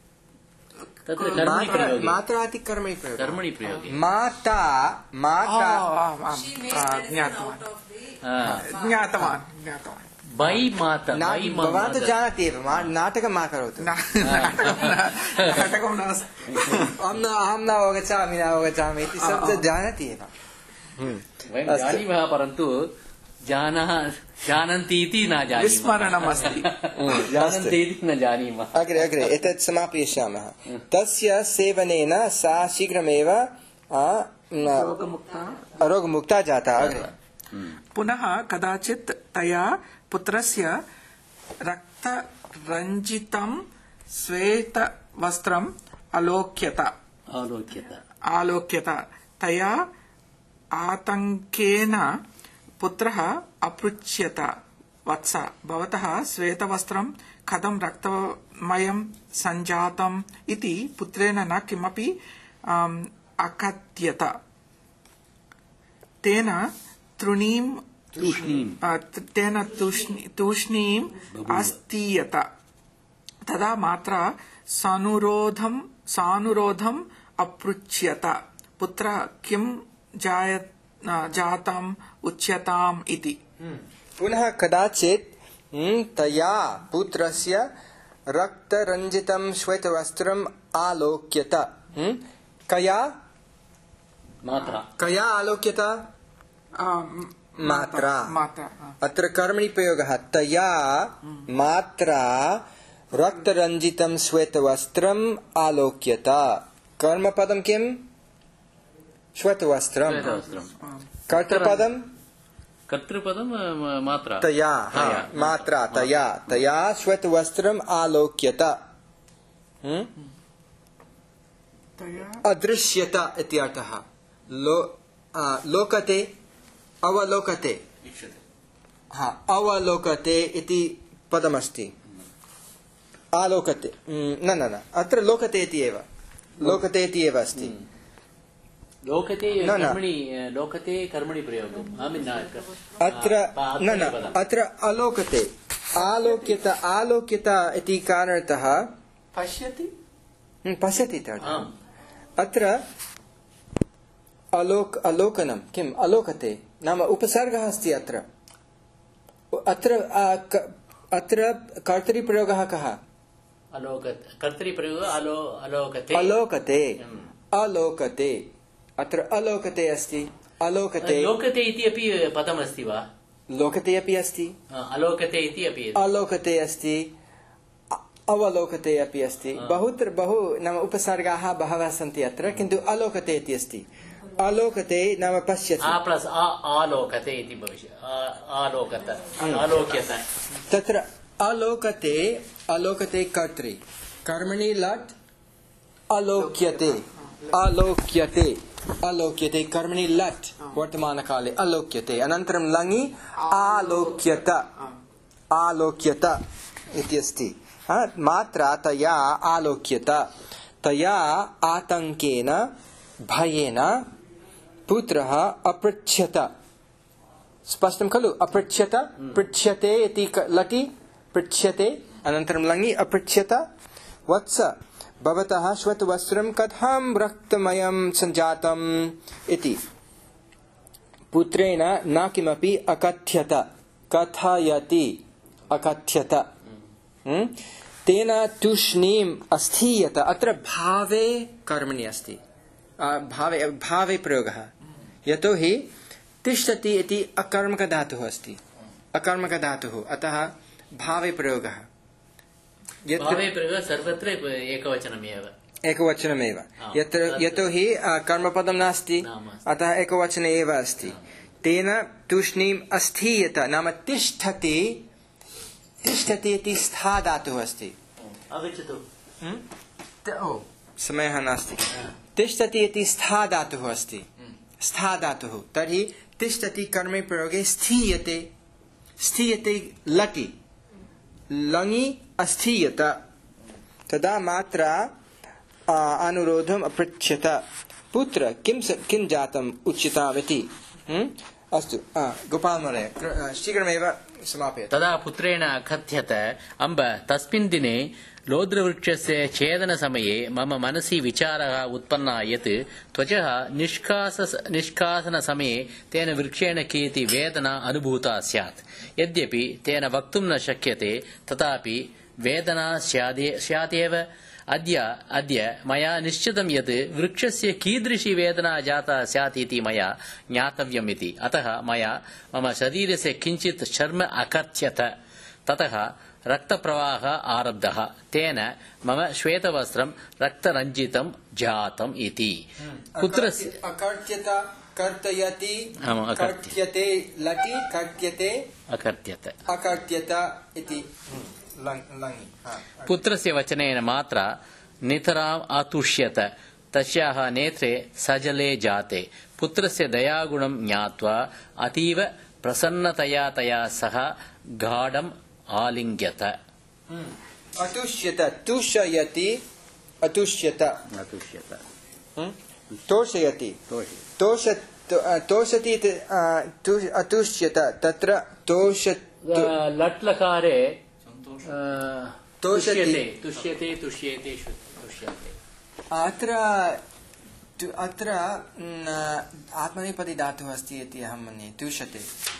मात्रा इति कर्मणि प्रयोगे कर्मणि प्रयोगे माता माता ज्ञातवान् ज्ञातवान् बै माता भवान् तु जानाति एव नाटकं मा करोतु नाटकं नास्ति अहं न अहं न अवगच्छामि न अवगच्छामि इति शब्दं जानाति एव वयं जानीमः परन्तु जानः जानन्ति इति न जानीमः विस्मरणम् अस्ति जानन्ति इति न जानीमः अग्रे अग्रे एतत् समापयिष्यामः तस्य सेवनेन सा शीघ्रमेव रोगमुक्ता जाता अग्रे पुनः कदाचित् तया पुत्रस्य रक्तरञ्जितं श्वेतवस्त्रम् अलोक्यत आलोक्यत आलोक्यत तया आतङ्केन पुत्रः अपृच्छ्यत वत्स भवतः श्वेतवस्त्रं कथं रक्तमयं सञ्जातम् इति पुत्रेण न किमपि अकथयत तेन तृणीं तेन तूष्णीम् अस्तीयत तदा मात्रा सानुरोधं सानुरोधम् अपृच्छ्यत पुत्र किं जायत जातम् उच्यताम् इति पुनः कदाचित् तया पुत्रस्य रक्तरञ्जितं श्वेतवस्त्रम् आलोक्यत कया मात्रा कया आलोक्यत मात्रा अत्र कर्मणि प्रयोगः तया मात्रा रक्तरञ्जितं श्वेतवस्त्रम् आलोक्यत कर्मपदं किम् श्वेतवस्त्रम् कर्तृपदं कर्तृपदं मात्रा तया मात्रा तया तया श्वेतवस्त्रम् आलोक्यत अदृश्यत इति अर्थः लोकते अवलोकते हा अवलोकते इति पदमस्ति आलोकते न न न अत्र लोकते इति एव लोकते इति एव अस्ति लोकते कर्मणि लोकते कर्मणि प्रयोगम् अत्र न न अत्र अलोकते आलोक्यत आलोक्यत इति कारणतः पश्यति पश्यति अत्र अलोक अलोकनं किम् अलोकते नाम उपसर्गः अस्ति अत्र अत्र अत्र कर्तरिप्रयोगः कः कर्तरिप्रयोगः अलोकते अलोकते अलोकते अत्र अलोकते अस्ति अलोकते लोकते इति अपि पदमस्ति वा लोकते अपि अस्ति अलोकते इति अपि अलोकते अस्ति अवलोकते अपि अस्ति बहुत्र बहु नाम उपसर्गाः बहवः सन्ति अत्र किन्तु अलोकते इति अस्ति अलोकते नाम पश्यति आलोकते इति भविष्यति आलोकत आलोक्यत तत्र अलोकते अलोकते कर्तरि कर्मणि लट् अलोक्यते अलोक्यते अलोक्यते कर्मणि लट् वर्तमानकाले अलोक्यते अनन्तरं लङि आलोक्यत आलोक्यत इति अस्ति मात्रा तया आलोक्यत तया आतङ्केन भयेन पुत्रः अपृच्छ्यत स्पष्टं खलु अपृच्छ्यत पृच्छ्यते इति लटि पृच्छ्यते अनन्तरं लङि अपृच्छ्यत वत्स भवतः श्वेतवस्त्रं कथं रक्तमयं सञ्जातम् इति पुत्रेण न किमपि अकथ्यत कथयति अकथ्यत तेन तूष्णीम् अस्थीयत अत्र भावे कर्मणि अस्ति भावे भावे प्रयोगः यतोहि तिष्ठति इति अकर्मकधातुः अस्ति अकर्मकधातुः अतः भावे प्रयोगः भावे प्रयोगः सर्वत्र एकवचनमेव एकवचनमेव यत्र यतोहि कर्मपदं नास्ति अतः एकवचने एव अस्ति तेन तूष्णीम् अस्थीयत नाम तिष्ठति तिष्ठति इति स्था धातुः अस्ति आगच्छतु समयः नास्ति तिष्ठति इति स्था धातुः अस्ति स्था धातुः तर्हि तिष्ठति कर्मे प्रयोगे स्थीयते स्थीयते लटि लङि अस्थीयत तदा मात्रा अनुरोधम् अपृच्छत पुत्र किं किं जातम् उच्यतावति अस्तु गोपाल महोदय शीघ्रमेव समापयतु तदा पुत्रेण अकथ्यत अम्ब तस्मिन् दिने लोद्रवृक्षस्य छेदनसमये मम मनसि विचारः उत्पन्नः यत् त्वचः निष्कास निष्कासनसमये तेन वृक्षेण कीयति वेदना अनुभूता स्यात् यद्यपि तेन वक्तुं न शक्यते तथापि वेदना स्यादेव अद्य अद्य मया निश्चितं यत् वृक्षस्य कीदृशी वेदना जाता स्यात् इति मया ज्ञातव्यम् इति अतः मया मम शरीरस्य किञ्चित् चर्म अकथ्यत ततः रक्तप्रवाहः आरब्धः तेन मम श्वेतवस्त्रं रक्तरञ्जितं जातम् इति पुत्रस्य अकर्त्यत कर्तयति कर्त्यते लटि कर्त्यते अकर्त्यत अकर्त्यत इति पुत्रस्य वचनेन मात्रा नितराम् अतुष्यत तस्याः नेत्रे सजले जाते पुत्रस्य दयागुणं ज्ञात्वा अतीव प्रसन्नतया तया सह गाढम् आलिङ्ग्यत अतुष्यत तुष्यति अतुष्यत अतुष्यत तोषयति तोष तोषति अतुष्यत तत्र तोष लट्लकारे तुष्यते तुष्यते तुष्यते तुष्यते अत्र अत्र आत्मनेपदी धातुः अस्ति इति अहं मन्ये तुष्यते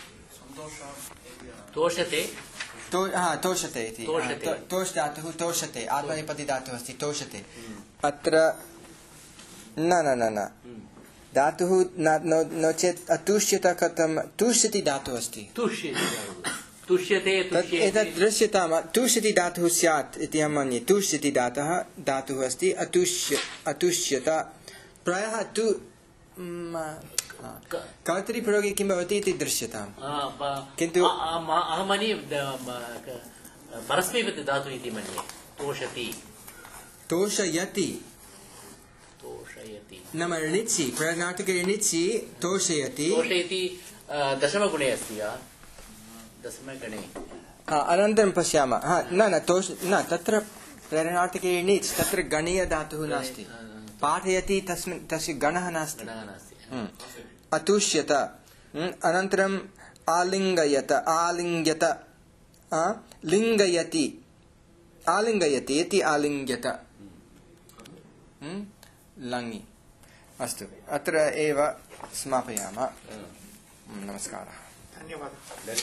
तोषते तोषते इति तोष धातुः तोषते आत्मनेपदी धातुः अस्ति तोषते अत्र न न न न धातुः नो चेत् अतुष्यत कथं तुष्यति धातुः अस्ति तुष्यते एतत् दृश्यताम तुष्यति धातुः स्यात् इति अहं मन्ये तुष्यति धातुः धातुः अस्ति अतुष्य अतुष्यत प्रायः तु कर्तरिप्रयोगे किं भवति इति दृश्यताम् किन्तु अहं मन्ये परस्मैपदी धातुः इति मन्ये तोषति तोषयति तोषयति नाम णित्सि प्रणाटके णित्सि तोषयति तोषयति दशमगुणे अस्ति दशमगणे अनन्तरं पश्यामः न न तोष न तत्र प्रेरणार्थके णिच् तत्र गणीय धातुः नास्ति पाठयति तस्मिन् तस्य गणः नास्ति अतुष्यत अनन्तरम् आलिङ्गयत आलिङ्ग्यत लिङ्गयति आलिङ्गयति इति आलिङ्ग्यत लङि अस्तु अत्र एव समापयामः नमस्कारः धन्यवादः